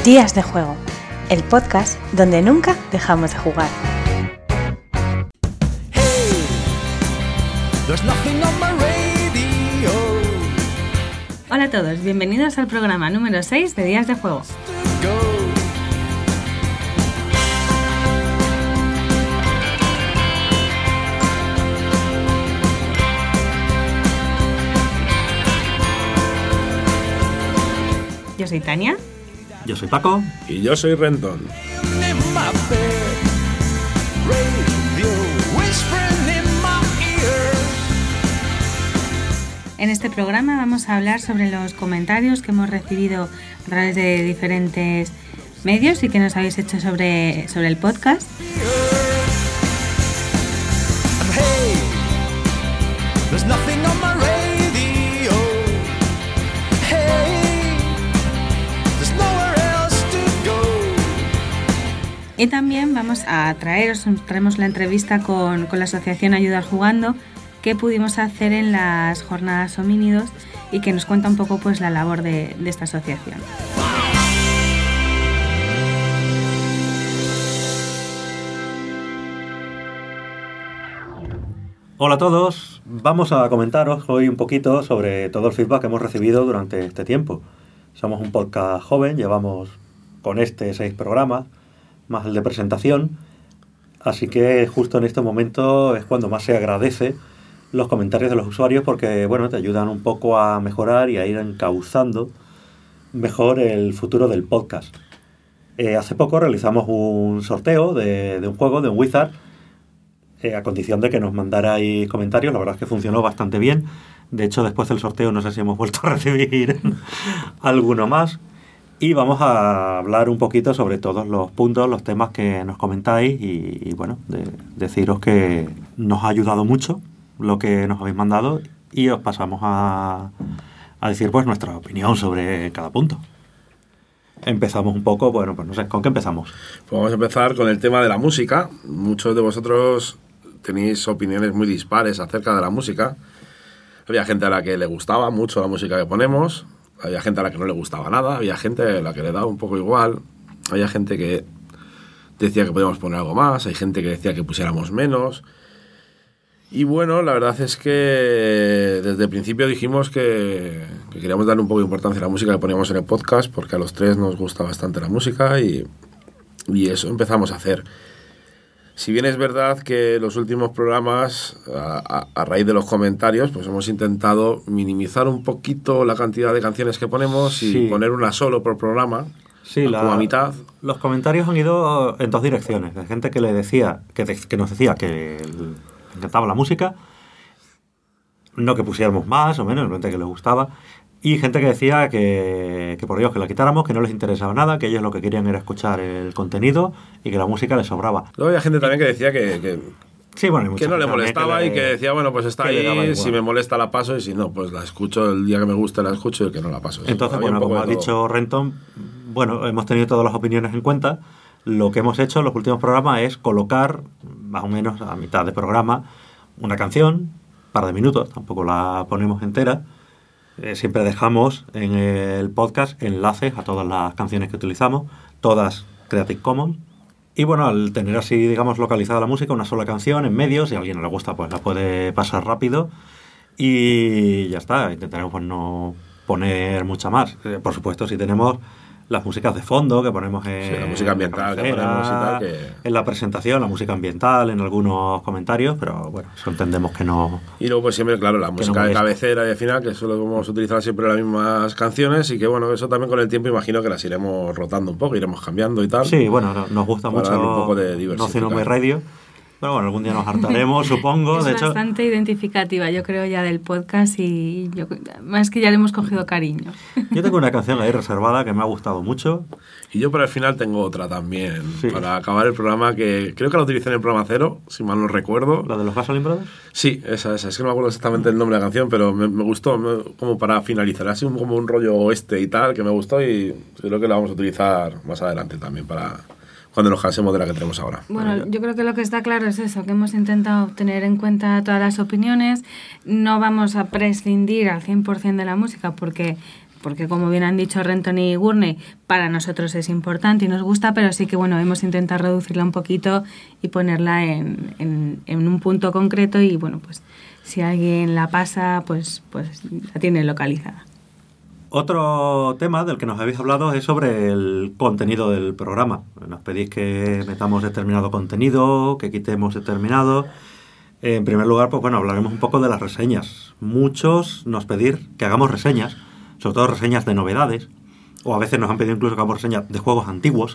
Días de Juego, el podcast donde nunca dejamos de jugar. Hola a todos, bienvenidos al programa número 6 de Días de Juego. Yo soy Tania. Yo soy Paco. Y yo soy Renton. En este programa vamos a hablar sobre los comentarios que hemos recibido a través de diferentes medios y que nos habéis hecho sobre el podcast. Y también traemos la entrevista con la asociación Ayudar Jugando que pudimos hacer en las jornadas homínidos y que nos cuenta un poco pues la labor de esta asociación. Hola a todos, vamos a comentaros hoy un poquito sobre todo el feedback que hemos recibido durante este tiempo. Somos un podcast joven, llevamos con 6 programas, más el de presentación, así que justo en este momento es cuando más se agradece los comentarios de los usuarios porque, bueno, te ayudan un poco a mejorar y a ir encauzando mejor el futuro del podcast. Hace poco realizamos un sorteo de un juego, de un Wizard, a condición de que nos mandarais comentarios. La verdad es que funcionó bastante bien. De hecho, después del sorteo no sé si hemos vuelto a recibir alguno más. Y vamos a hablar un poquito sobre todos los puntos, los temas que nos comentáis y bueno, deciros que nos ha ayudado mucho lo que nos habéis mandado y os pasamos a decir pues nuestra opinión sobre cada punto. Empezamos un poco, bueno, pues no sé, ¿con qué empezamos? Pues vamos a empezar con el tema de la música. Muchos de vosotros tenéis opiniones muy dispares acerca de la música. Había gente a la que le gustaba mucho la música que ponemos. Había gente a la que no le gustaba nada, había gente a la que le daba un poco igual, había gente que decía que podíamos poner algo más, hay gente que decía que pusiéramos menos. Y bueno, la verdad es que desde el principio dijimos que queríamos darle un poco de importancia a la música que poníamos en el podcast, porque a los 3 nos gusta bastante la música y eso empezamos a hacer. Si bien es verdad que los últimos programas, a raíz de los comentarios, pues hemos intentado minimizar un poquito la cantidad de canciones que ponemos y poner una solo por programa, como a mitad. Los comentarios han ido en 2 direcciones. Hay gente que le decía, que nos decía que le encantaba la música, no que pusiéramos más o menos, simplemente que les gustaba. Y gente que decía que por Dios, que la quitáramos, que no les interesaba nada, que ellos lo que querían era escuchar el contenido y que la música les sobraba. Luego había gente también que decía que no le molestaba y que decía, bueno, pues está ahí, si me molesta la paso y si no, pues la escucho el día que me guste, la escucho y el que no la paso. Entonces, bueno, como ha dicho Renton, bueno, hemos tenido todas las opiniones en cuenta. Lo que hemos hecho en los últimos programas es colocar, más o menos a mitad de programa, una canción, un par de minutos, tampoco la ponemos entera. Siempre dejamos en el podcast enlaces a todas las canciones que utilizamos, todas Creative Commons. Y bueno, al tener así, digamos, localizada la música, una sola canción en medio, si a alguien no le gusta, pues la puede pasar rápido. Y ya está, intentaremos pues no poner mucha más. Por supuesto, si tenemos las músicas de fondo que ponemos en la música ambiental que ponemos y tal, en la presentación, la música ambiental en algunos comentarios, pero bueno, eso entendemos que no. Y luego pues siempre, claro, la música de cabecera y de final, que solo vamos a utilizar siempre las mismas canciones y que bueno, eso también con el tiempo imagino que las iremos rotando un poco, iremos cambiando y tal. Sí, bueno, nos gusta mucho un poco de diversificar. No My Radio. Pero bueno, algún día nos hartaremos, supongo. Es de hecho, bastante identificativa, yo creo, ya del podcast y más que ya le hemos cogido cariño. Yo tengo una canción ahí reservada que me ha gustado mucho. Y yo para el final tengo otra también, para acabar el programa, que creo que la utilicé en el programa 0, si mal no recuerdo. ¿La de los Gasoline Brothers? Sí, esa. Es que no me acuerdo exactamente el nombre de la canción, pero me gustó como para finalizar. Así como un rollo oeste y tal, que me gustó y creo que la vamos a utilizar más adelante también para cuando nos cansemos de la que tenemos ahora. Bueno, yo creo que lo que está claro es eso, que hemos intentado tener en cuenta todas las opiniones. No vamos a prescindir al 100% de la música porque porque como bien han dicho Renton y Gurney, para nosotros es importante y nos gusta, pero sí que bueno, hemos intentado reducirla un poquito y ponerla en un punto concreto y bueno, pues si alguien la pasa, pues la tiene localizada. Otro tema del que nos habéis hablado es sobre el contenido del programa. Nos pedís que metamos determinado contenido, que quitemos determinado. En primer lugar, pues bueno, hablaremos un poco de las reseñas. Muchos nos pedís que hagamos reseñas, sobre todo reseñas de novedades, o a veces nos han pedido incluso que hagamos reseñas de juegos antiguos,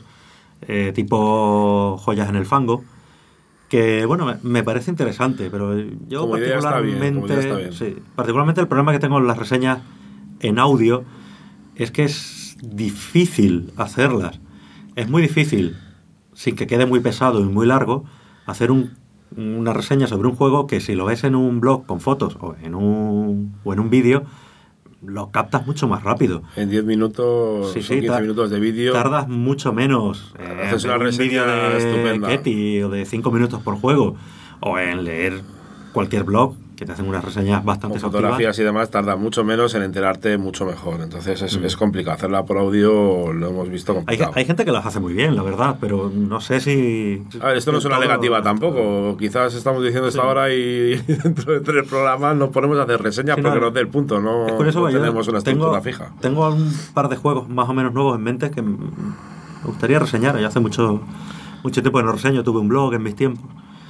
tipo Joyas en el Fango, que bueno, me parece interesante, pero yo como particularmente, idea está bien. Sí, particularmente el problema que tengo en las reseñas en audio es que es difícil hacerlas. Es muy difícil, sin que quede muy pesado y muy largo, hacer una reseña sobre un juego que si lo ves en un blog con fotos o en un vídeo, lo captas mucho más rápido. En 10 minutos, sí, 15 minutos de vídeo. Tardas mucho menos haces una reseña de estupenda. Ketty o de 5 minutos por juego, o en leer cualquier blog que te hacen unas reseñas bastante con fotografías y demás, tarda mucho menos en enterarte mucho mejor. Entonces es complicado. Hacerla por audio lo hemos visto complicado. Hay gente que las hace muy bien, la verdad, pero no sé si... A ver, esto no es una negativa tampoco. Quizás estamos diciendo esto ahora y dentro de 3 programas nos ponemos a hacer reseñas porque no es del punto, no tenemos una estructura fija. Tengo un par de juegos más o menos nuevos en mente que me gustaría reseñar. Ya hace mucho tiempo que no reseño, tuve un blog en mis tiempos.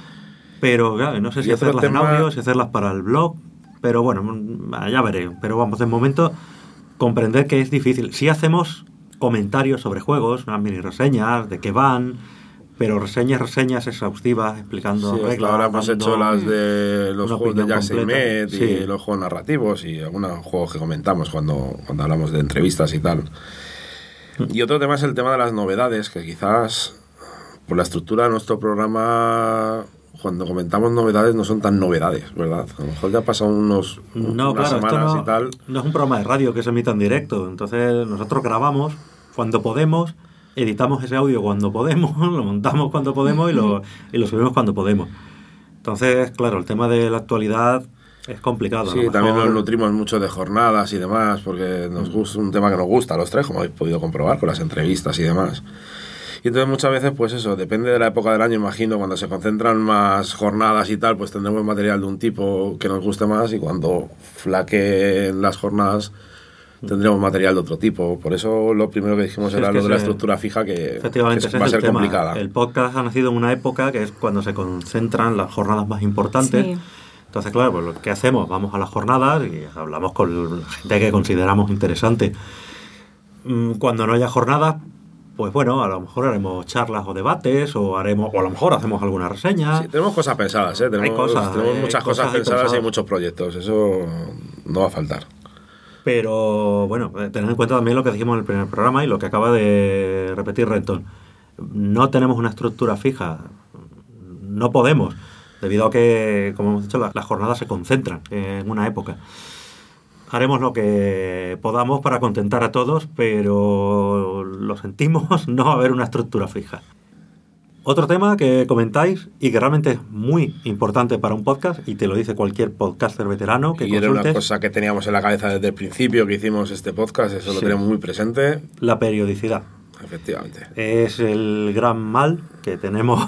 Pero claro, no sé si hacerlas en audio, si hacerlas para el blog, pero bueno, ya veré. Pero vamos, de momento, comprender que es difícil. Sí hacemos comentarios sobre juegos, unas mini reseñas, de qué van, pero reseñas exhaustivas, explicando reglas. Ahora hemos hecho las de los juegos de Jackson Med y los juegos narrativos y algunos juegos que comentamos cuando hablamos de entrevistas y tal. Y otro tema es el tema de las novedades, que quizás por la estructura de nuestro programa... Cuando comentamos novedades no son tan novedades, ¿verdad? A lo mejor ya pasan unas semanas y tal. No es un programa de radio que se emita en directo. Entonces nosotros grabamos cuando podemos, editamos ese audio cuando podemos, lo montamos cuando podemos y lo subimos cuando podemos. Entonces, claro, el tema de la actualidad es complicado. Sí, también nos nutrimos mucho de jornadas y demás, porque nos gusta un tema que nos gusta a los tres, como habéis podido comprobar con las entrevistas y demás. Y entonces muchas veces, pues eso, depende de la época del año, imagino, cuando se concentran más jornadas y tal, pues tendremos material de un tipo que nos guste más y cuando flaqueen las jornadas tendremos material de otro tipo. Por eso lo primero que dijimos era lo de la estructura fija, que va a ser complicada. El podcast ha nacido en una época que es cuando se concentran las jornadas más importantes. Sí. Entonces, claro, pues lo que hacemos, vamos a las jornadas y hablamos con gente que consideramos interesante. Cuando no haya jornadas, pues bueno, a lo mejor haremos charlas o debates o a lo mejor hacemos alguna reseña. Sí, tenemos cosas pensadas, ¿eh? Tenemos muchas cosas pensadas y muchos proyectos, eso no va a faltar. Pero bueno, tened en cuenta también lo que dijimos en el primer programa y lo que acaba de repetir Renton. No tenemos una estructura fija, no podemos, debido a que, como hemos dicho, las jornadas se concentran en una época. Haremos lo que podamos para contentar a todos, pero lo sentimos, no va a haber una estructura fija. Otro tema que comentáis y que realmente es muy importante para un podcast, y te lo dice cualquier podcaster veterano que consultes. Y era una cosa que teníamos en la cabeza desde el principio que hicimos este podcast, eso lo tenemos muy presente. La periodicidad. Efectivamente. Es el gran mal que tenemos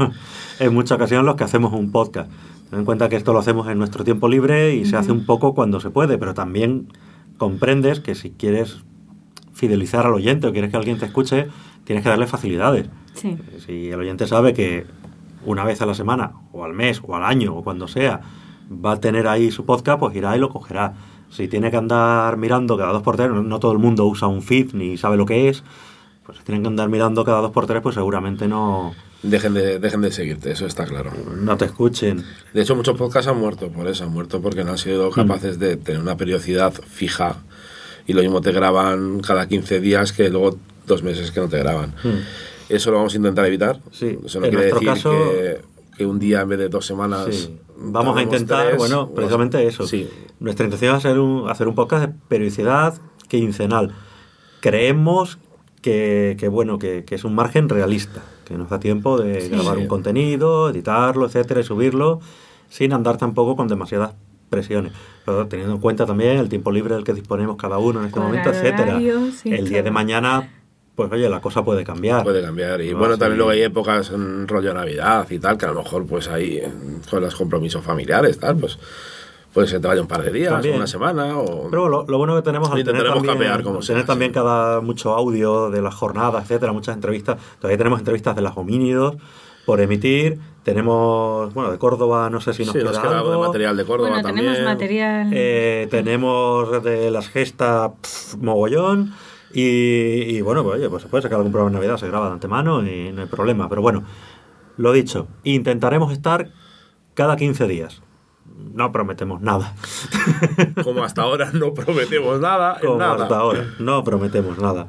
en muchas ocasiones los que hacemos un podcast. Ten en cuenta que esto lo hacemos en nuestro tiempo libre y se hace un poco cuando se puede, pero también comprendes que si quieres fidelizar al oyente o quieres que alguien te escuche, tienes que darle facilidades. Sí. Si el oyente sabe que una vez a la semana, o al mes, o al año, o cuando sea, va a tener ahí su podcast, pues irá y lo cogerá. Si tiene que andar mirando cada 2x3, no todo el mundo usa un feed ni sabe lo que es, pues si tienen que andar mirando cada 2x3, pues seguramente no... Dejen de seguirte, eso está claro. No te escuchen. De hecho, muchos podcasts han muerto por eso, han muerto porque no han sido capaces de tener una periodicidad fija y lo mismo te graban cada 15 días que luego 2 meses que no te graban. Eso lo vamos a intentar evitar. Sí. Eso no quiere decir caso, que un día en vez de 2 semanas... Sí. Vamos a intentar, precisamente eso. Sí. Nuestra intención es hacer un podcast de periodicidad quincenal. Creemos que es un margen realista, que nos da tiempo de grabar un contenido, editarlo, etcétera, y subirlo, sin andar tampoco con demasiadas presiones. Pero teniendo en cuenta también el tiempo libre del que disponemos cada uno en este momento, etcétera. El día de mañana, pues oye, la cosa puede cambiar. Puede cambiar. Y bueno, también luego hay épocas en rollo Navidad y tal, que a lo mejor pues ahí con los compromisos familiares, tal, pues se te vaya un par de días, también. Una semana. Pero lo bueno que tenemos al tener también sí. mucho audio de las jornadas, etcétera, muchas entrevistas. Todavía tenemos entrevistas de las homínidos por emitir. Tenemos, bueno, de Córdoba, no sé si nos queda algo de material de Córdoba también. Tenemos material. Tenemos de las gestas mogollón. Y bueno, pues oye, pues se puede sacar algún programa de Navidad, se graba de antemano y no hay problema. Pero bueno, lo dicho, intentaremos estar cada 15 días. No prometemos nada. Como hasta ahora no prometemos nada. Hasta ahora no prometemos nada.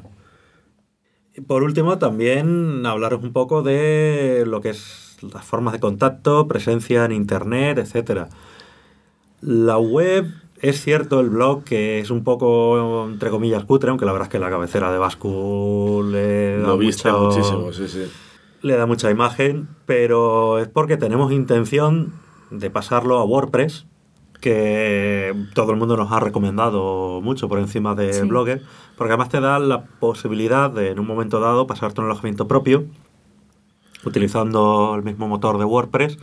Por último, también hablaros un poco de lo que es las formas de contacto, presencia en internet, etcétera. La web, es cierto, el blog, que es un poco, entre comillas, cutre, aunque la verdad es que la cabecera de Bascu le da muchísimo, sí. Le da mucha imagen, pero es porque tenemos intención de pasarlo a WordPress, que todo el mundo nos ha recomendado mucho por encima de Blogger, porque además te da la posibilidad de, en un momento dado, pasarte un alojamiento propio, utilizando el mismo motor de WordPress,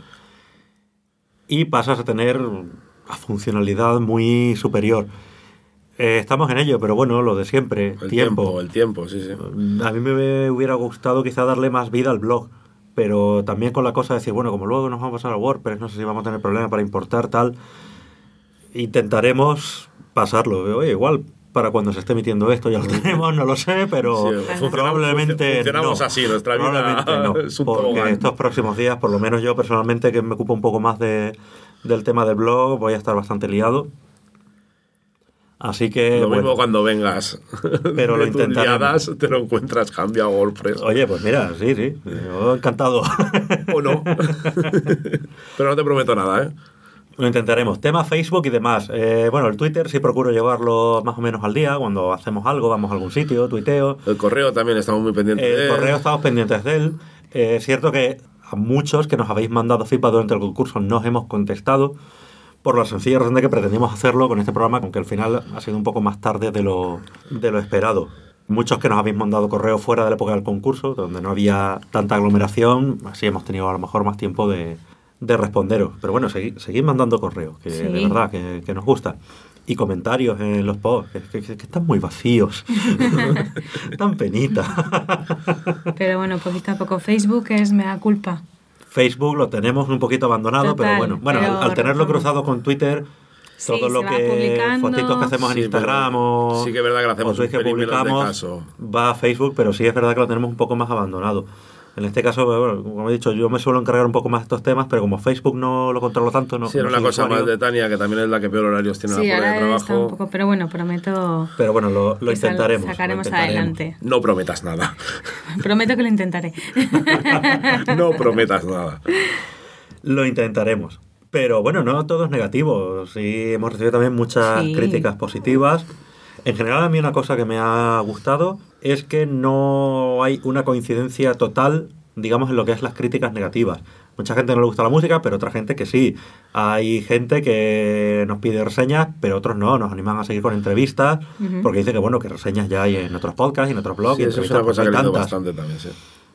y pasas a tener una funcionalidad muy superior. Estamos en ello, pero bueno, lo de siempre, el tiempo, sí. A mí me hubiera gustado quizá darle más vida al blog, pero también con la cosa de decir, bueno, como luego nos vamos a pasar a WordPress, no sé si vamos a tener problemas para importar, tal. Intentaremos pasarlo. Oye, igual para cuando se esté emitiendo esto ya lo tenemos, no lo sé, pero probablemente funcionamos así, nuestra vida no, es un porque tobogán. Estos próximos días, por lo menos yo personalmente, que me ocupo un poco más del tema del blog, voy a estar bastante liado. Así que... Lo mismo cuando vengas. Pero lo intentaremos. Te lo encuentras cambio a WordPress. Oye, pues mira, sí. Yo encantado. O no. Pero no te prometo nada, ¿eh? Lo intentaremos. Tema Facebook y demás. Bueno, el Twitter sí procuro llevarlo más o menos al día. Cuando hacemos algo, vamos a algún sitio, tuiteo. El correo también estamos muy pendientes de él. El correo estamos pendientes de él. Es cierto que a muchos que nos habéis mandado feedback durante el concurso nos hemos contestado, por la sencilla razón de que pretendíamos hacerlo con este programa, aunque al final ha sido un poco más tarde de lo esperado. Muchos que nos habéis mandado correos fuera de la época del concurso, donde no había tanta aglomeración, así hemos tenido a lo mejor más tiempo de responderos. Pero bueno, seguid mandando correos, que de verdad que nos gusta. Y comentarios en los posts, que están muy vacíos. Tan penita. Pero bueno, poquito a poco. Facebook es mea culpa. Facebook lo tenemos un poquito abandonado, Total, pero bueno, al tenerlo cruzado con Twitter, todo lo que fotitos que hacemos en Instagram o sí que es verdad que lo hacemos que publicamos va a Facebook, pero sí es verdad que lo tenemos un poco más abandonado. En este caso, bueno, como he dicho, yo me suelo encargar un poco más de estos temas, pero como Facebook no lo controlo tanto, no. Sí, era una cosa más de Tania, que también es la que peor horarios tiene la pobre de trabajo. Está un poco, pero bueno, prometo. Pero bueno, lo intentaremos. Sacaremos adelante. No prometas nada. Prometo que lo intentaré. No prometas nada. Lo intentaremos. Pero bueno, no todo es negativo. Sí, hemos recibido también muchas críticas positivas. En general, a mí una cosa que me ha gustado es que no hay una coincidencia total, digamos, en lo que es las críticas negativas. Mucha gente no le gusta la música, pero otra gente que sí. Hay gente que nos pide reseñas, pero otros no, nos animan a seguir con entrevistas, porque dice que bueno, que reseñas ya hay en otros podcasts y en otros blogs. Sí, eso es una cosa que he leído bastante también, sí.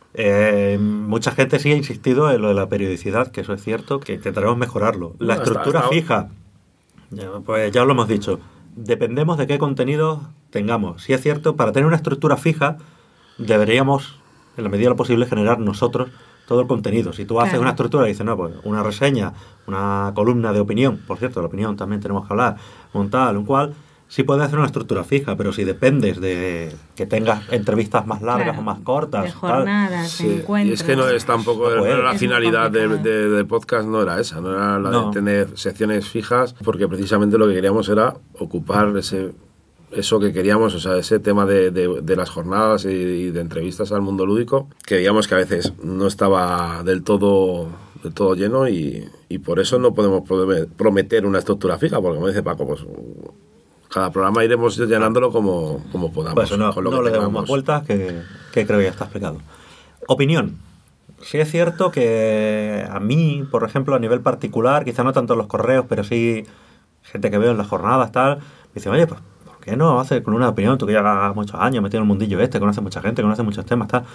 Mucha gente sí ha insistido en lo de la periodicidad, que eso es cierto, que intentaremos mejorarlo. La estructura fija, pues ya lo hemos dicho. Dependemos de qué contenidos tengamos. Sí es cierto, para tener una estructura fija, deberíamos, en la medida de lo posible, generar nosotros todo el contenido. Si tú haces una estructura y dices, no, pues una reseña, una columna de opinión, por cierto, de opinión también tenemos que hablar, un tal, un cual, sí puedes hacer una estructura fija, pero si dependes de que tengas entrevistas más largas o más cortas, de jornadas, de encuentros. Y es que no es tampoco, no era la finalidad de podcast, no era esa, no era la de tener secciones fijas, porque precisamente lo que queríamos era ocupar eso que queríamos, o sea, ese tema de las jornadas y de entrevistas al mundo lúdico, que digamos que a veces no estaba del todo lleno y por eso no podemos prometer una estructura fija, porque como dice Paco, pues cada programa iremos llenándolo como podamos. Pues no, con lo no que le demos más vueltas, que creo que ya está explicado. Opinión. Sí es cierto que a mí, por ejemplo, a nivel particular, quizá no tanto en los correos, pero sí gente que veo en las jornadas, tal, me dice, oye, pues, ¿por qué no haces con una opinión? Tú que llevas muchos años metido en el mundillo conoces mucha gente, conoces muchos temas, tal.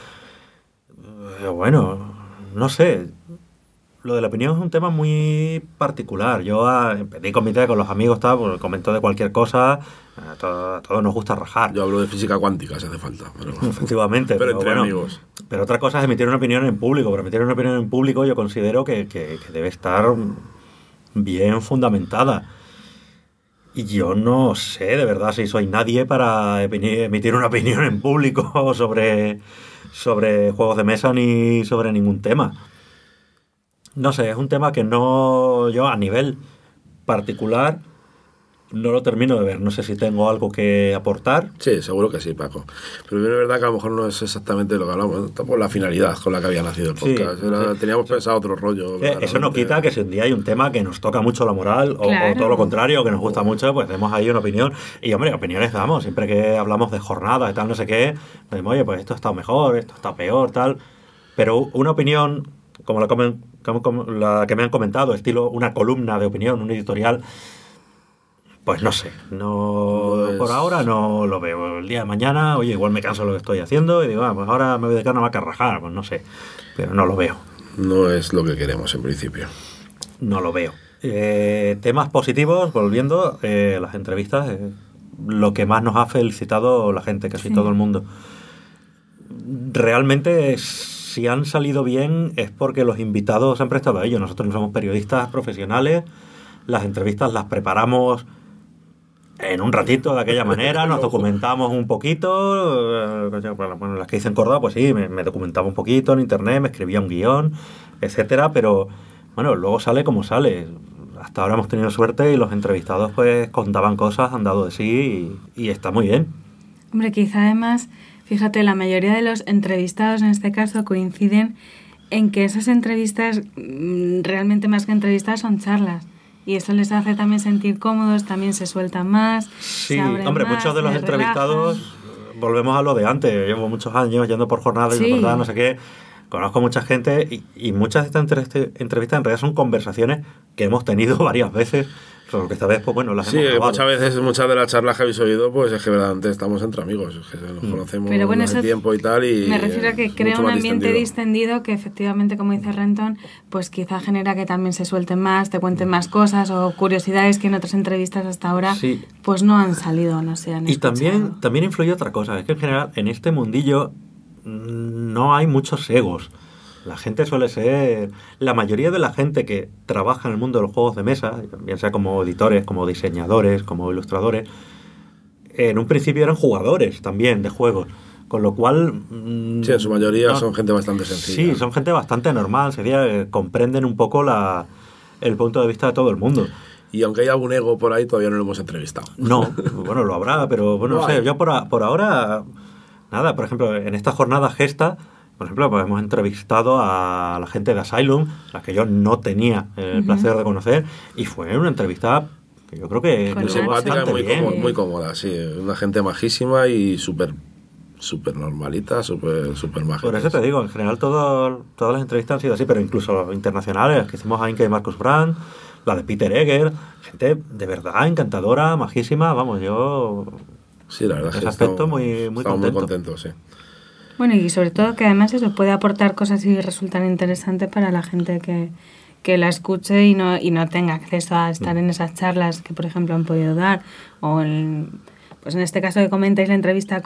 Bueno, no sé. Lo de la opinión es un tema muy particular. Yo pedí comité con los amigos, tal, pues, comento de cualquier cosa. A todos nos gusta rajar. Yo hablo de física cuántica si hace falta. Pero... Efectivamente. pero entre amigos. Pero otra cosa es emitir una opinión en público. Pero emitir una opinión en público yo considero que debe estar bien fundamentada. Y yo no sé, de verdad, si soy nadie para emitir una opinión en público sobre juegos de mesa ni sobre ningún tema. No sé, es un tema que yo a nivel particular no lo termino de ver. No sé si tengo algo que aportar. Sí, seguro que sí, Paco. Pero es verdad que a lo mejor no es exactamente lo que hablamos, por la finalidad con la que había nacido el podcast. Sí. Teníamos pensado otro rollo. Eso no quita que si un día hay un tema que nos toca mucho la moral, claro, o todo lo contrario, que nos gusta mucho, pues demos ahí una opinión. Y hombre, opiniones damos. Siempre que hablamos de jornadas y tal, no sé qué, decimos, oye, pues esto está mejor, esto está peor, tal. Pero una opinión como la que me han comentado, estilo una columna de opinión, un editorial, pues no sé, por ahora no lo veo. El día de mañana, oye, igual me canso de lo que estoy haciendo y digo, pues ahora me voy de carnaval a rajar, pues no sé, pero no lo veo. No es lo que queremos en principio. No lo veo. Temas positivos, volviendo, las entrevistas, lo que más nos ha felicitado la gente, casi todo el mundo. Realmente si han salido bien es porque los invitados se han prestado a ello. Nosotros no somos periodistas profesionales, las entrevistas las preparamos en un ratito de aquella manera, nos documentamos un poquito, bueno, las que hice en Córdoba, pues sí, me documentaba un poquito en internet, me escribía un guión, etcétera, pero bueno, luego sale como sale. Hasta ahora hemos tenido suerte y los entrevistados pues contaban cosas, han dado de sí y está muy bien. Hombre, quizá además, fíjate, la mayoría de los entrevistados en este caso coinciden en que esas entrevistas, realmente más que entrevistas, son charlas. Y eso les hace también sentir cómodos, también se sueltan más. Sí, hombre, más, muchos de los entrevistados, volvemos a lo de antes. Llevo muchos años yendo por jornadas y recordar no sé qué. Conozco mucha gente y muchas de estas entrevistas en realidad son conversaciones que hemos tenido varias veces. Solo que esta vez, pues bueno, las hemos grabado. Muchas de las charlas que habéis oído, pues es que verdaderamente estamos entre amigos, es que nos conocemos hace tiempo y tal. Y me refiero a que crea un ambiente distendido que efectivamente, como dice Renton, pues quizá genera que también se suelten más, te cuenten más cosas o curiosidades que en otras entrevistas hasta ahora pues no han salido, no se han escuchado. Y también influye otra cosa, es que en general en este mundillo no hay muchos egos. La gente suele ser... La mayoría de la gente que trabaja en el mundo de los juegos de mesa, bien sea como editores, como diseñadores, como ilustradores, en un principio eran jugadores también de juegos. Con lo cual... sí, en su mayoría son gente bastante sencilla. Sí, son gente bastante normal. Sería comprenden un poco el punto de vista de todo el mundo. Y aunque hay algún ego por ahí, todavía no lo hemos entrevistado. No, bueno, lo habrá, pero bueno, no sé. Yo por ahora... Nada, por ejemplo, en esta jornada Gesta... Por ejemplo, pues hemos entrevistado a la gente de Asylum, a la que yo no tenía el placer de conocer, y fue una entrevista que yo creo que muy simpática y muy cómoda, sí. Una gente majísima y súper normalita, súper mágica. Por eso te digo, en general todas las entrevistas han sido así, pero incluso internacionales, que hicimos a Inke y Marcus Brandt, la de Peter Egger, gente de verdad encantadora, majísima, vamos, yo... Sí, la verdad en ese aspecto muy contento. Muy contentos, sí. Bueno, y sobre todo que además eso puede aportar cosas y resultan interesantes para la gente que la escuche y no tenga acceso a estar en esas charlas que, por ejemplo, han podido dar. O pues en este caso que comentáis la entrevista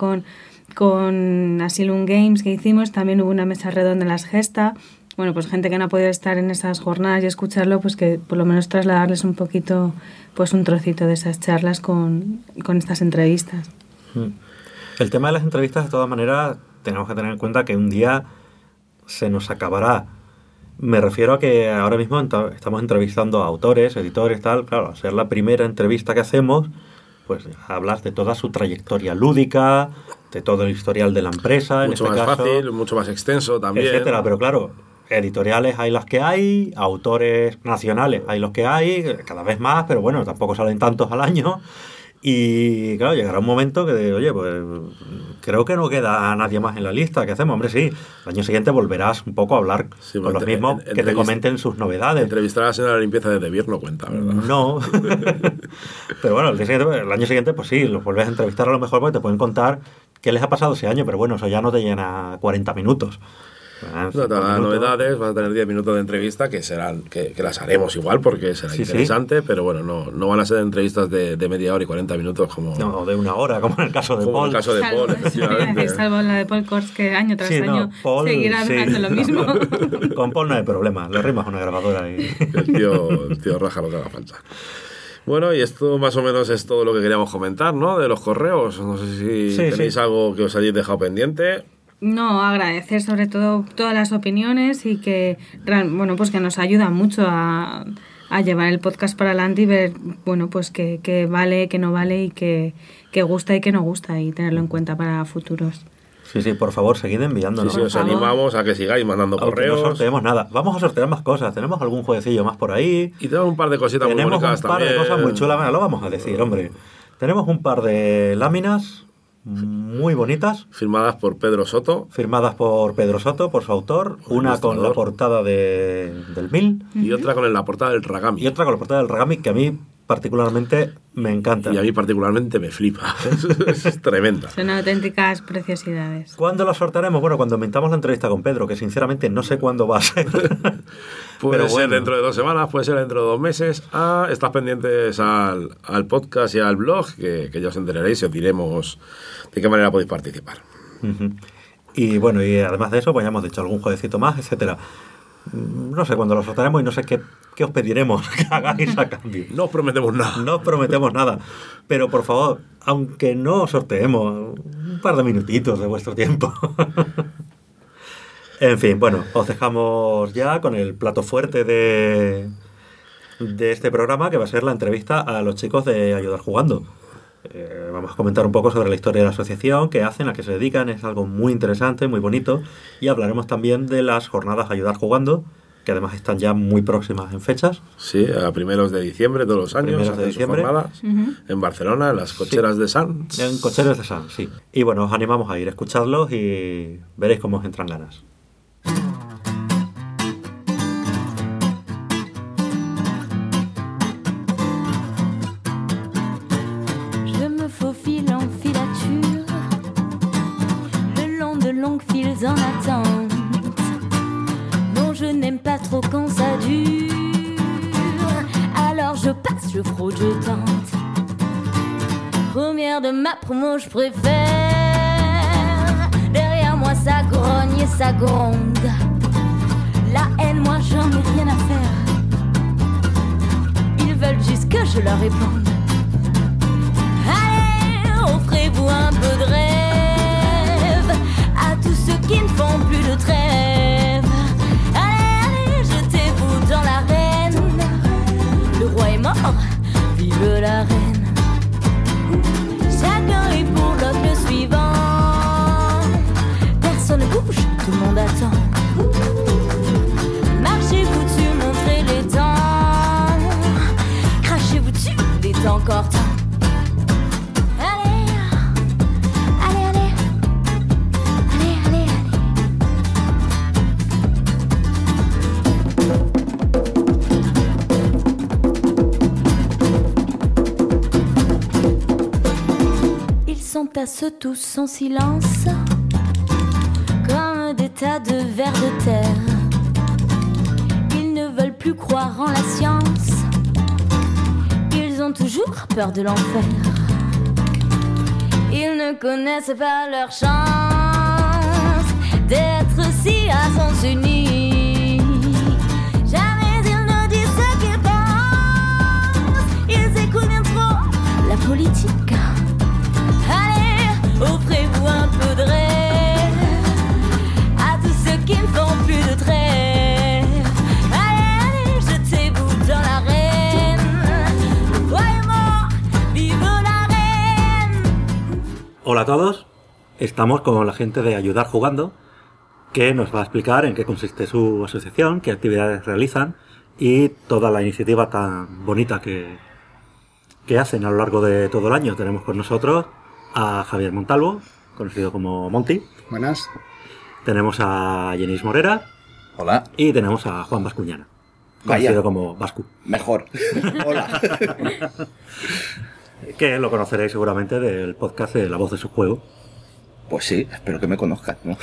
con Asylum Games que hicimos, también hubo una mesa redonda en las Gesta. Bueno, pues gente que no ha podido estar en esas jornadas y escucharlo, pues que por lo menos trasladarles un poquito, pues un trocito de esas charlas con estas entrevistas. El tema de las entrevistas, de todas maneras, tenemos que tener en cuenta que un día se nos acabará. Me refiero a que ahora mismo estamos entrevistando a autores, editores, tal. Claro, al ser la primera entrevista que hacemos, pues hablas de toda su trayectoria lúdica, de todo el historial de la empresa. Mucho más fácil, mucho más extenso también. Etcétera, pero claro, editoriales hay las que hay, autores nacionales hay los que hay, cada vez más, pero bueno, tampoco salen tantos al año. Y claro, llegará un momento que oye, pues creo que no queda nadie más en la lista. ¿Qué hacemos? Hombre, sí, el año siguiente volverás un poco a hablar con los mismos que te comenten sus novedades. Entrevistar a la señora de limpieza de Debir no cuenta, ¿verdad? No. Pero bueno, el año siguiente, pues sí, los vuelves a entrevistar a lo mejor porque te pueden contar qué les ha pasado ese año, pero bueno, eso ya no te llena 40 minutos. No, todas las novedades, vas a tener 10 minutos de entrevista que serán que las haremos igual porque será interesante, pero bueno, no van a ser entrevistas de media hora y 40 minutos como... No, de una hora, como en el caso de Paul. En el caso de Paul, efectivamente. Salvo la de Paul Kors, que año tras año Paul, seguirá hablando lo mismo. Con Paul no hay problema, le rimas una grabadora y... El tío raja lo que haga falta. Bueno, y esto más o menos es todo lo que queríamos comentar, ¿no? De los correos. No sé si tenéis algo que os hayáis dejado pendiente. No, agradecer sobre todo todas las opiniones y que, bueno, pues que nos ayuda mucho a llevar el podcast para adelante y ver, bueno, pues que vale, que no vale y que gusta y que no gusta y tenerlo en cuenta para futuros. Sí, por favor, seguid enviándonos. Sí, os animamos a que sigáis mandando correos. No sorteemos nada. Vamos a sortear más cosas. Tenemos algún jueguecillo más por ahí. Y tenemos un par de cositas muy bonitas también. Tenemos un par de cosas muy chulas. Bueno, lo vamos a decir, hombre. Tenemos un par de láminas muy bonitas. Firmadas por Pedro Soto. Por su autor. Una con la portada del 1000. Y otra con la portada del Ragami. Que a mí particularmente me encanta. Y a mí particularmente me flipa. Es tremenda. Son auténticas preciosidades. ¿Cuándo la sortearemos? Bueno, cuando inventamos la entrevista con Pedro, que sinceramente no sé cuándo va a ser. Puede ser dentro de 2 semanas, puede ser dentro de 2 meses. Estad pendientes al podcast y al blog, que ya os enteraréis y os diremos de qué manera podéis participar. Uh-huh. Y bueno, y además de eso, pues ya hemos dicho algún jueguecito más, etcétera. No sé cuándo lo sortearemos y no sé qué os pediremos que hagáis a cambio. No os prometemos nada. No os prometemos nada. Pero por favor, aunque no os sorteemos, un par de minutitos de vuestro tiempo. En fin, bueno, os dejamos ya con el plato fuerte de este programa, que va a ser la entrevista a los chicos de Ayudar Jugando. Vamos a comentar un poco sobre la historia de la asociación, qué hacen, a qué se dedican, es algo muy interesante, muy bonito, y hablaremos también de las jornadas Ayudar Jugando, que además están ya muy próximas en fechas. Sí, a primeros de diciembre todos los años, hacen sus jornadas en Barcelona, en las cocheras de Sants. En cocheras de Sants, sí. Y bueno, os animamos a ir, escuchadlos y veréis cómo os entran ganas. Files en attente, non je n'aime pas trop quand ça dure, alors je passe, je fraude, je tente. Première de ma promo, je préfère. Derrière moi ça grogne et ça gronde. La haine, moi j'en ai rien à faire. Ils veulent juste que je leur réponde. Allez, offrez-vous un peu de rêve à tous ceux qui ne font plus de trêve. Allez, jetez-vous dans l'arène. Le roi est mort, vive la reine. Chacun est pour l'autre le suivant. Personne ne bouge, tout le monde attend. Marchez-vous dessus, montrez les dents. Crachez-vous dessus, il est encore temps. Tassent tous en silence, comme des tas de vers de terre. Ils ne veulent plus croire en la science, ils ont toujours peur de l'enfer. Ils ne connaissent pas leur chance d'être si à sens unis. Jamais ils ne disent ce qu'ils pensent, ils écoutent bien trop la politique. Offrez-vous un peu de rêve à tous ceux qui ne font plus de trêve. Allez, jetez-vous dans l'arène. Voyez-moi, vive la reine. Hola a todos, estamos con la gente de Ayudar Jugando, que nos va a explicar en qué consiste su asociación, qué actividades realizan y toda la iniciativa tan bonita que qué hacen a lo largo de todo el año. Tenemos con nosotros a Javier Montalvo, conocido como Monty. Buenas. Tenemos a Jenis Morera. Hola. Y tenemos a Juan Bascuñana, conocido como Bascu. Mejor. Hola. Que lo conoceréis seguramente del podcast de La Voz de su Juego. Pues sí, espero que me conozcan, ¿no?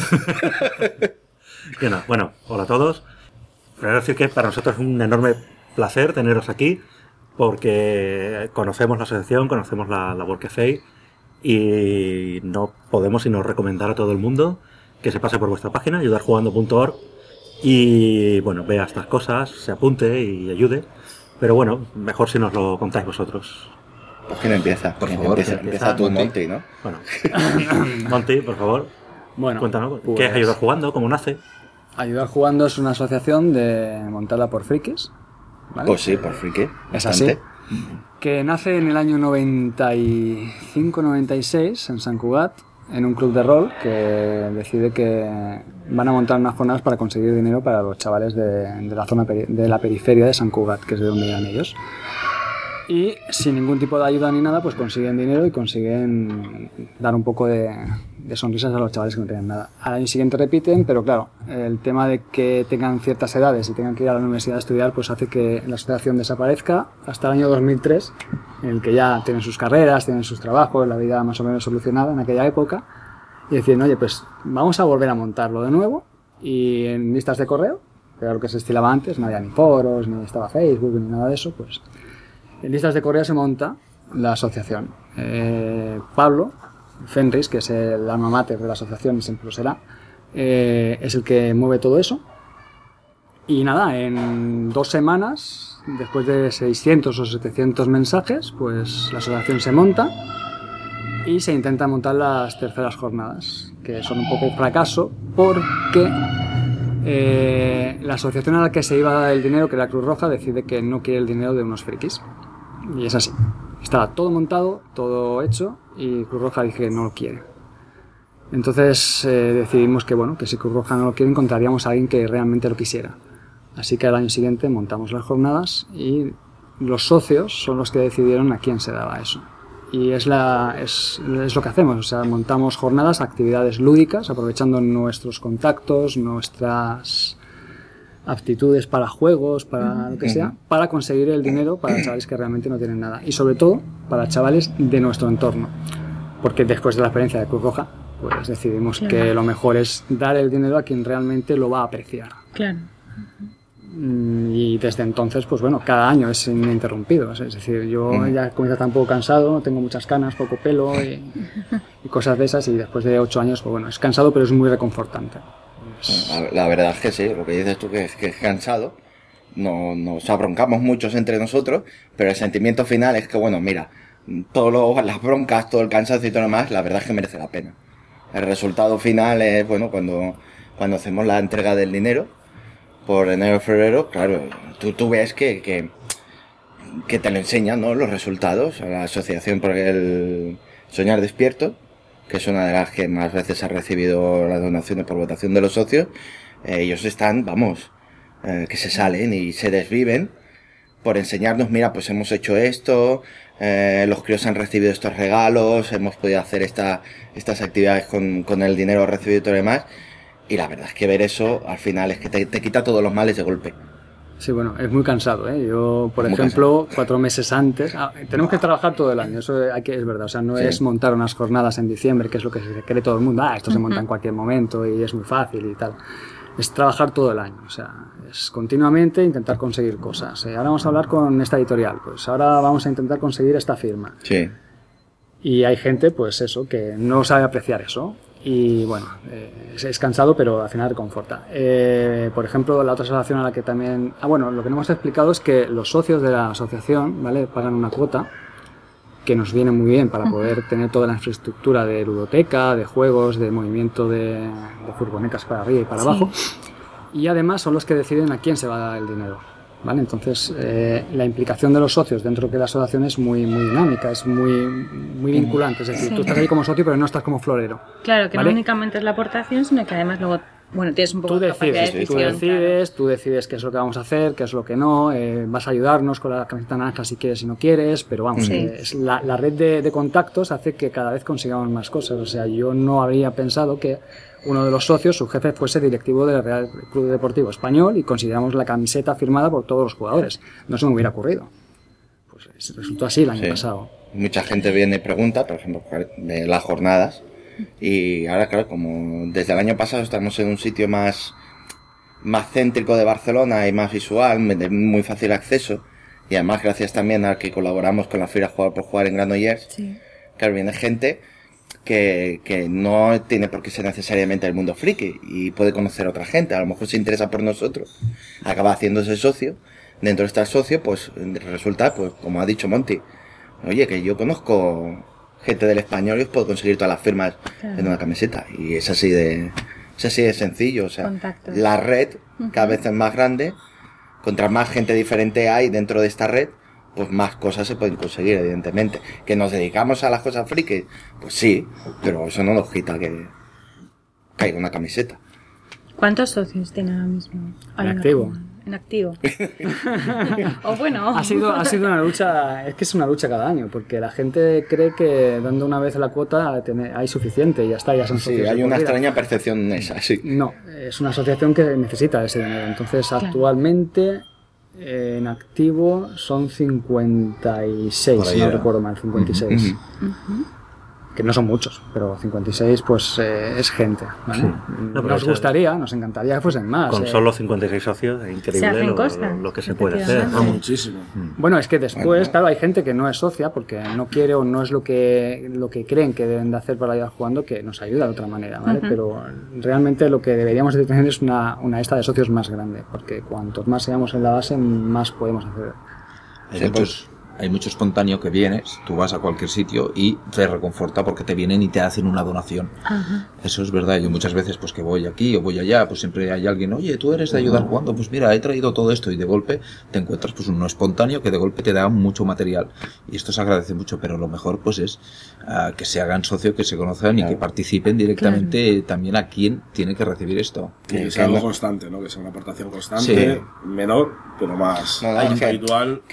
Bueno, hola a todos. Quiero decir que para nosotros es un enorme placer teneros aquí, porque conocemos la asociación, conocemos la labor que hacéis, y no podemos sino recomendar a todo el mundo que se pase por vuestra página, ayudarjugando.org, y bueno, vea estas cosas, se apunte y ayude. Pero bueno, mejor si nos lo contáis vosotros. Pues quién empieza, por favor. Empieza tú, Monty, ¿no? Bueno, Monty, por favor. Bueno, cuéntanos, pues, ¿qué es Ayudar Jugando? ¿Cómo nace? Ayudar Jugando es una asociación montada por frikis, ¿vale? Pues sí, por friki. Es así. Que nace en el año 95-96 en Sant Cugat, en un club de rol que decide que van a montar unas jornadas para conseguir dinero para los chavales de la zona de la periferia de Sant Cugat, que es de donde eran ellos. Y sin ningún tipo de ayuda ni nada, pues consiguen dinero y consiguen dar un poco de sonrisas a los chavales que no tienen nada. Al año siguiente repiten, pero claro, el tema de que tengan ciertas edades y tengan que ir a la universidad a estudiar, pues hace que la asociación desaparezca hasta el año 2003, en el que ya tienen sus carreras, tienen sus trabajos, la vida más o menos solucionada en aquella época, y deciden, oye, pues vamos a volver a montarlo de nuevo, y en listas de correo, que era lo que se estilaba antes, no había ni foros, ni estaba Facebook, ni nada de eso, pues en listas de correo se monta la asociación. Pablo Fenris, que es el alma mater de la asociación y siempre lo será, es el que mueve todo eso. Y nada, en 2 semanas, después de 600 o 700 mensajes, pues la asociación se monta y se intenta montar las terceras jornadas, que son un poco un fracaso porque la asociación a la que se iba a dar el dinero, que era Cruz Roja, decide que no quiere el dinero de unos frikis. Y es así. Estaba todo montado, todo hecho, y Cruz Roja dice que no lo quiere. Entonces decidimos que, bueno, que si Cruz Roja no lo quiere, encontraríamos a alguien que realmente lo quisiera. Así que al año siguiente montamos las jornadas y los socios son los que decidieron a quién se daba eso. Y es lo que hacemos, o sea, montamos jornadas, actividades lúdicas, aprovechando nuestros contactos, nuestras aptitudes para juegos, para lo que sea, para conseguir el dinero para chavales que realmente no tienen nada. Y sobre todo, para chavales de nuestro entorno. Porque después de la experiencia de Cruz Roja, pues decidimos que lo mejor es dar el dinero a quien realmente lo va a apreciar. Claro. Y desde entonces, pues bueno, cada año es ininterrumpido. Es decir, yo ya comienzo a estar un poco cansado, tengo muchas canas, poco pelo y cosas de esas, y después de 8 años, pues bueno, es cansado, pero es muy reconfortante. La verdad es que sí, lo que dices tú que es cansado, nos abroncamos muchos entre nosotros, pero el sentimiento final es que, bueno, mira, las broncas, todo el cansancio y todo lo demás, la verdad es que merece la pena. El resultado final es, bueno, cuando hacemos la entrega del dinero, por enero o febrero, claro, tú ves que te lo enseñan, ¿no?, los resultados a la asociación por el Soñar Despierto, que es una de las que más veces ha recibido las donaciones por votación de los socios. Ellos están, que se salen y se desviven por enseñarnos, mira, pues hemos hecho esto, los críos han recibido estos regalos, hemos podido hacer estas actividades con el dinero recibido y todo lo demás. Y la verdad es que ver eso, al final, es que te quita todos los males de golpe. Sí, bueno, es muy cansado, ¿eh? Yo, por ejemplo, 4 meses antes... tenemos que trabajar todo el año, eso es verdad. O sea, no es montar unas jornadas en diciembre, que es lo que se cree todo el mundo. Esto se monta en cualquier momento y es muy fácil y tal. Es trabajar todo el año, o sea, es continuamente intentar conseguir cosas. Ahora vamos a hablar con esta editorial, pues ahora vamos a intentar conseguir esta firma. Sí. Y hay gente, pues eso, que no sabe apreciar eso. Y bueno, es cansado, pero al final reconforta. Por ejemplo, la otra asociación a la que también... lo que no hemos explicado es que los socios de la asociación, ¿vale?, pagan una cuota que nos viene muy bien para poder tener toda la infraestructura de ludoteca, de juegos, de movimiento de furgonecas para arriba y para abajo. Y además son los que deciden a quién se va a dar el dinero, ¿vale? Entonces, la implicación de los socios dentro de la asociación es muy dinámica, es muy vinculante. Es decir, tú estás ahí como socio, pero no estás como florero. Claro, que ¿vale? no únicamente es la aportación, sino que además luego Bueno, tienes un poco de capacidad de decisión. Tú decides qué es lo que vamos a hacer, qué es lo que no, vas a ayudarnos con la camiseta naranja si quieres y no quieres, pero vamos, es la red de contactos hace que cada vez consigamos más cosas. O sea, yo no habría pensado que uno de los socios, su jefe, fuese directivo del Real Club Deportivo Español y consideramos la camiseta firmada por todos los jugadores. No se me hubiera ocurrido. Pues resultó así el año pasado. Mucha gente viene y pregunta, por ejemplo, de las jornadas. Y ahora, claro, como desde el año pasado estamos en un sitio más céntrico de Barcelona y más visual, de muy fácil acceso, y además gracias también a que colaboramos con la Fira Jugar por Jugar en Granollers, claro, viene gente que no tiene por qué ser necesariamente el mundo friki y puede conocer a otra gente, a lo mejor se interesa por nosotros, acaba haciéndose socio, dentro de estar socio, pues resulta, pues como ha dicho Monty, oye, que yo conozco gente del Español y os puedo conseguir todas las firmas en una camiseta. Y es así de sencillo. O sea, contactos. La red cada vez es más grande. Contra más gente diferente hay dentro de esta red, pues más cosas se pueden conseguir, evidentemente. ¿Que nos dedicamos a las cosas frikis? Pues sí, pero eso no nos quita que caiga una camiseta. ¿Cuántos socios tiene ahora mismo? En activo. O bueno. Ha sido una lucha, es que es una lucha cada año, porque la gente cree que dando una vez la cuota hay suficiente y ya está, ya son socios. Sí, hay una extraña percepción esa, sí. No, es una asociación que necesita ese dinero. Entonces, actualmente en activo son 56, si no recuerdo mal, 56. Que no son muchos, pero 56 pues es gente, ¿vale? Sí. Nos gustaría, nos encantaría que fuesen más. Con solo 56 socios es increíble lo que se puede hacer. Muchísimo. Bueno, es que después, claro, hay gente que no es socia porque no quiere o no es lo que creen que deben de hacer para ayudar jugando, que nos ayuda de otra manera, ¿vale? Pero realmente lo que deberíamos de tener es una lista de socios más grande, porque cuantos más seamos en la base, más podemos hacer. Hay mucho espontáneo que vienes, tú vas a cualquier sitio y te reconforta porque te vienen y te hacen una donación. Eso es verdad. Yo muchas veces pues que voy aquí o voy allá, pues siempre hay alguien, oye, tú eres de ayudar jugando, pues mira, he traído todo esto, y de golpe te encuentras pues uno espontáneo que de golpe te da mucho material, y esto se agradece mucho, pero lo mejor pues es que se hagan socio, que se conozcan y que participen directamente también a quien tiene que recibir esto. Que sea algo constante, ¿no? Que sea una aportación constante, menor, pero más habitual.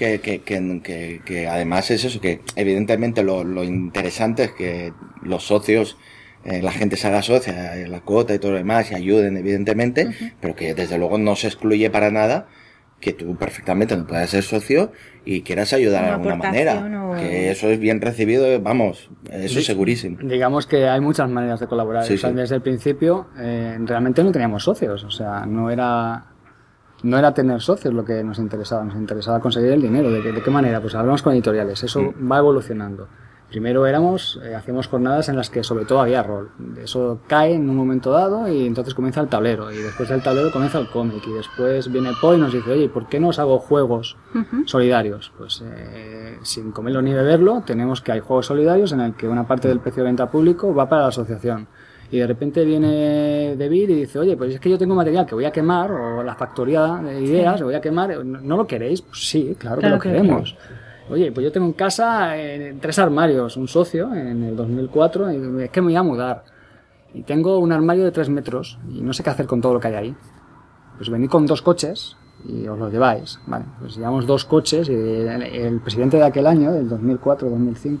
Que además es eso, que evidentemente lo interesante es que los socios, la gente se haga socia, la cuota y todo lo demás, y ayuden evidentemente, pero que desde luego no se excluye para nada que tú perfectamente no puedas ser socio y quieras ayudar de alguna manera, que eso es bien recibido, vamos, eso es segurísimo. Digamos que hay muchas maneras de colaborar. Sí, o sea, desde el principio realmente no teníamos socios, o sea, no era tener socios lo que nos interesaba conseguir el dinero. ¿De qué manera? Pues hablamos con editoriales, eso va evolucionando. Primero hacíamos jornadas en las que sobre todo había rol. Eso cae en un momento dado y entonces comienza el tablero, y después del tablero comienza el cómic, y después viene Paul y nos dice, oye, ¿por qué no os hago juegos solidarios? Pues sin comerlo ni beberlo, tenemos que hay juegos solidarios en el que una parte del precio de venta público va para la asociación. Y de repente viene David y dice, oye, pues es que yo tengo material que voy a quemar, o la factoría de ideas, lo voy a quemar, ¿no lo queréis? Pues sí, claro que lo queremos. Oye, pues yo tengo en casa 3 armarios, un socio en el 2004, y es que me voy a mudar. Y tengo un armario de 3 metros y no sé qué hacer con todo lo que hay ahí. Pues venid con 2 coches y os los lleváis. Vale, pues llevamos 2 coches, y el presidente de aquel año, del 2004-2005,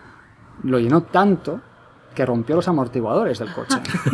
lo llenó tanto que rompió los amortiguadores del coche.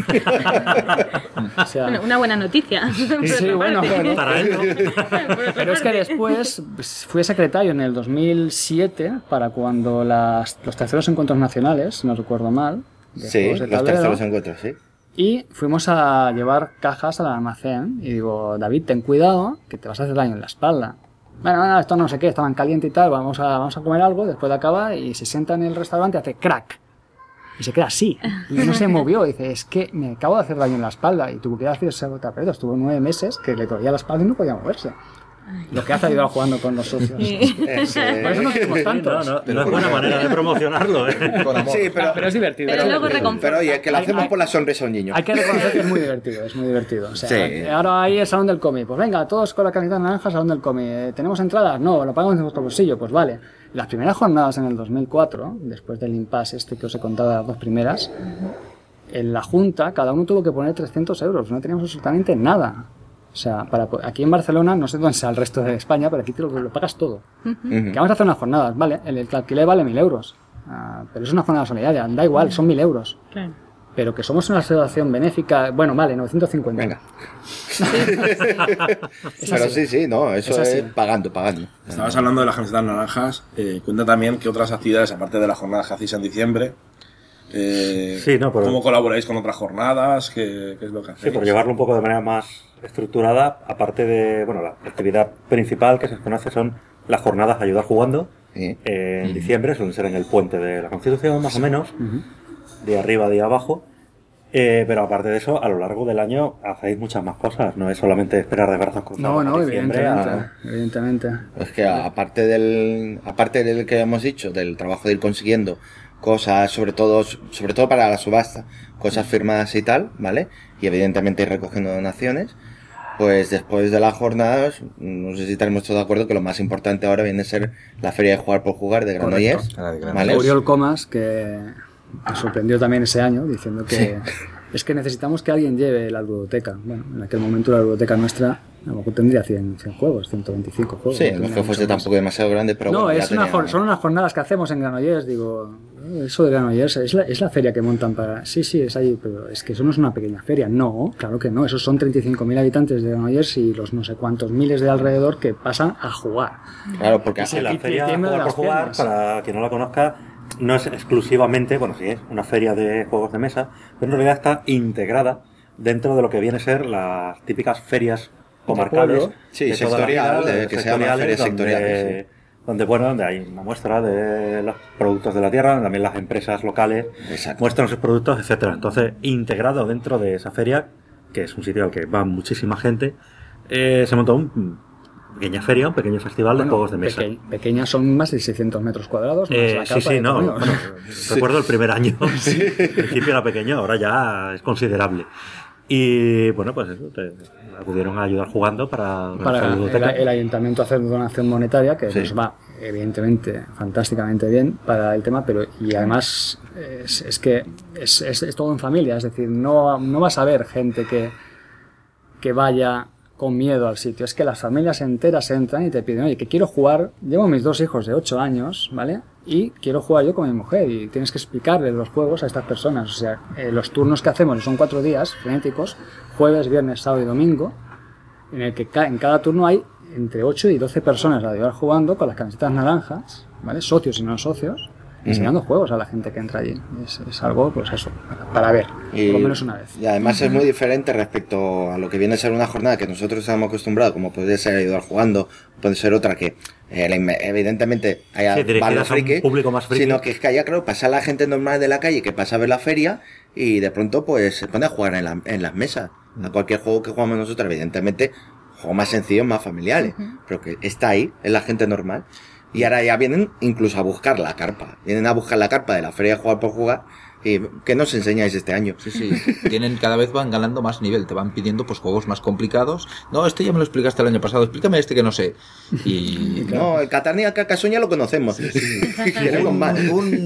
O sea, bueno, una buena noticia. Sí, bueno, para él, ¿no? Pero es que después fui secretario en el 2007 para cuando los terceros encuentros nacionales, no recuerdo mal. Sí, los terceros encuentros, sí. Y fuimos a llevar cajas al almacén y digo, David, ten cuidado que te vas a hacer daño en la espalda. Bueno, esto no sé qué, estaban caliente y tal, vamos a comer algo después de acabar, y se sienta en el restaurante y hace crack. Y se queda así, y no se movió, y dice, es que me acabo de hacer daño en la espalda, y tuvo que hacerse terapeuta. Estuvo 9 meses que le dolía la espalda y no podía moverse. Lo que hace ayudar jugando con los socios. Por eso no tenemos tantos. No es buena manera de promocionarlo, Sí, pero es divertido. Pero luego reconforta. Pero oye, que lo hacemos por la sonrisa a un niño. Hay que reconocer que es muy divertido. O sea, ahora hay el salón del cómic. Pues venga, todos con la camiseta naranja, salón del cómic. ¿Tenemos entradas? No, lo pagamos en nuestro bolsillo. Pues vale. Las primeras jornadas en el 2004, después del impasse que os he contado, las 2 primeras, en la Junta cada uno tuvo que poner 300 euros, no teníamos absolutamente nada. O sea, aquí en Barcelona, no sé dónde sea el resto de España, pero aquí te lo pagas todo. Que vamos a hacer unas jornadas, vale, el alquiler vale 1.000 euros, pero es una jornada solidaria, da igual, son 1.000 euros. Claro. Pero que somos una asociación benéfica, bueno, vale, 950. Venga. Pero sí, no, eso es pagando. Estabas hablando de las camisetas naranjas, cuenta también que otras actividades, aparte de las jornadas que hacéis en diciembre, ¿cómo colaboráis con otras jornadas? ¿Qué es lo que hacéis? Sí, por llevarlo un poco de manera más estructurada, aparte de, la actividad principal que se conoce son las jornadas Ayudar Jugando, en diciembre, suelen ser en el puente de la Constitución, más o menos, de arriba, de abajo, pero aparte de eso, a lo largo del año hacéis muchas más cosas, no es solamente esperar de brazos cruzados. No, evidentemente. Es que aparte del que hemos dicho, del trabajo de ir consiguiendo cosas, sobre todo para la subasta, cosas firmadas y tal, ¿vale? Y evidentemente ir recogiendo donaciones. Pues después de las jornadas, no sé si estaremos todos de acuerdo que lo más importante ahora viene a ser la feria de Jugar por Jugar de Granollers, ¿vale? Oriol Comas, que me sorprendió también ese año, diciendo que es que necesitamos que alguien lleve la ludoteca. Bueno, en aquel momento la ludoteca nuestra a lo mejor tendría 100 juegos, 125 juegos. Sí, no es que fuese tampoco demasiado grande, pero no, bueno, son unas jornadas que hacemos en Granollers, digo, eso de Granollers es la feria que montan para... Sí, es ahí, pero es que eso no es una pequeña feria. No, claro que no, esos son 35.000 habitantes de Granollers y los no sé cuántos miles de alrededor que pasan a jugar. Claro, porque la feria Jugar por Jugar, para quien no la conozca, no es exclusivamente, sí es una feria de juegos de mesa, pero en realidad está integrada dentro de lo que viene a ser las típicas ferias comarcales, sectoriales, que se llaman ferias sectoriales, donde hay una muestra de los productos de la tierra, donde también las empresas locales muestran sus productos, etcétera. Entonces, integrado dentro de esa feria, que es un sitio al que va muchísima gente, se montó una pequeña feria, un pequeño festival de juegos de mesa. Pequeñas son más de 600 metros cuadrados. Recuerdo el primer año. Al principio era pequeño, ahora ya es considerable. Y bueno, pues eso, acudieron a Ayudar Jugando para el ayuntamiento hacer donación monetaria, que nos va evidentemente fantásticamente bien para el tema, pero y además es que es todo en familia, es decir, no vas a ver gente que vaya con miedo al sitio, es que las familias enteras entran y te piden, oye, que quiero jugar, llevo mis 2 hijos de 8 años, ¿vale? Y quiero jugar yo con mi mujer, y tienes que explicarle los juegos a estas personas. O sea, los turnos que hacemos son 4 días frenéticos, jueves, viernes, sábado y domingo, en el que en cada turno hay entre 8 y 12 personas a Ayudar Jugando con las camisetas naranjas, ¿vale? Socios y no socios, enseñando juegos a la gente que entra allí. Es algo, pues eso, para ver, por lo menos una vez. Y además es muy diferente respecto a lo que viene a ser una jornada que nosotros estamos acostumbrados, como puede ser Ayudar Jugando, puede ser otra que evidentemente haya los frikis, sino que es que allá, claro, pasa la gente normal de la calle que pasa a ver la feria y de pronto pues se pone a jugar en las mesas. A cualquier juego que jugamos nosotros, evidentemente, juegos más sencillos, más familiares, pero que está ahí, es la gente normal. Y ahora ya vienen incluso a buscar la carpa. Vienen a buscar la carpa de la feria de Jugar por Jugar. ¿Y qué nos enseñáis este año? Sí. Cada vez van ganando más nivel. Te van pidiendo pues juegos más complicados. No, este ya me lo explicaste el año pasado. Explícame este que no sé. Y no, el Catán y el Carcassonne ya lo conocemos. Queremos más.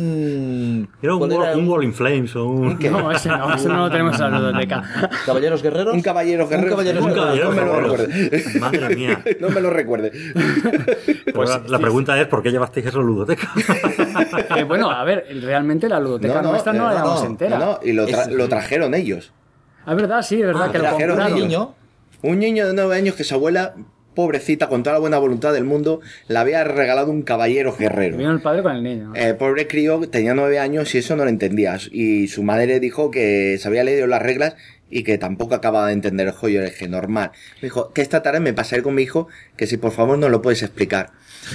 Era un War in Flames o un... No, ese no lo tenemos en la ludoteca. ¿Caballeros guerreros? Un caballero guerrero. No me lo recuerde. Madre mía. No me lo recuerde. Pues la pregunta es, ¿por qué llevasteis eso a la ludoteca? Bueno, a ver, realmente la ludoteca nuestra no la llevamos entera. Y lo trajeron ellos. Es verdad, sí, es verdad que lo compraron. Un niño de 9 años que su abuela, pobrecita, con toda la buena voluntad del mundo, le había regalado un caballero guerrero. Vino el padre con el niño. Pobre crío, tenía 9 años y eso no lo entendía. Y su madre dijo que se había leído las reglas y que tampoco acababa de entender el juego. Yo le dije, normal. Me dijo, que esta tarde me pasaré con mi hijo, que si por favor no lo puedes explicar.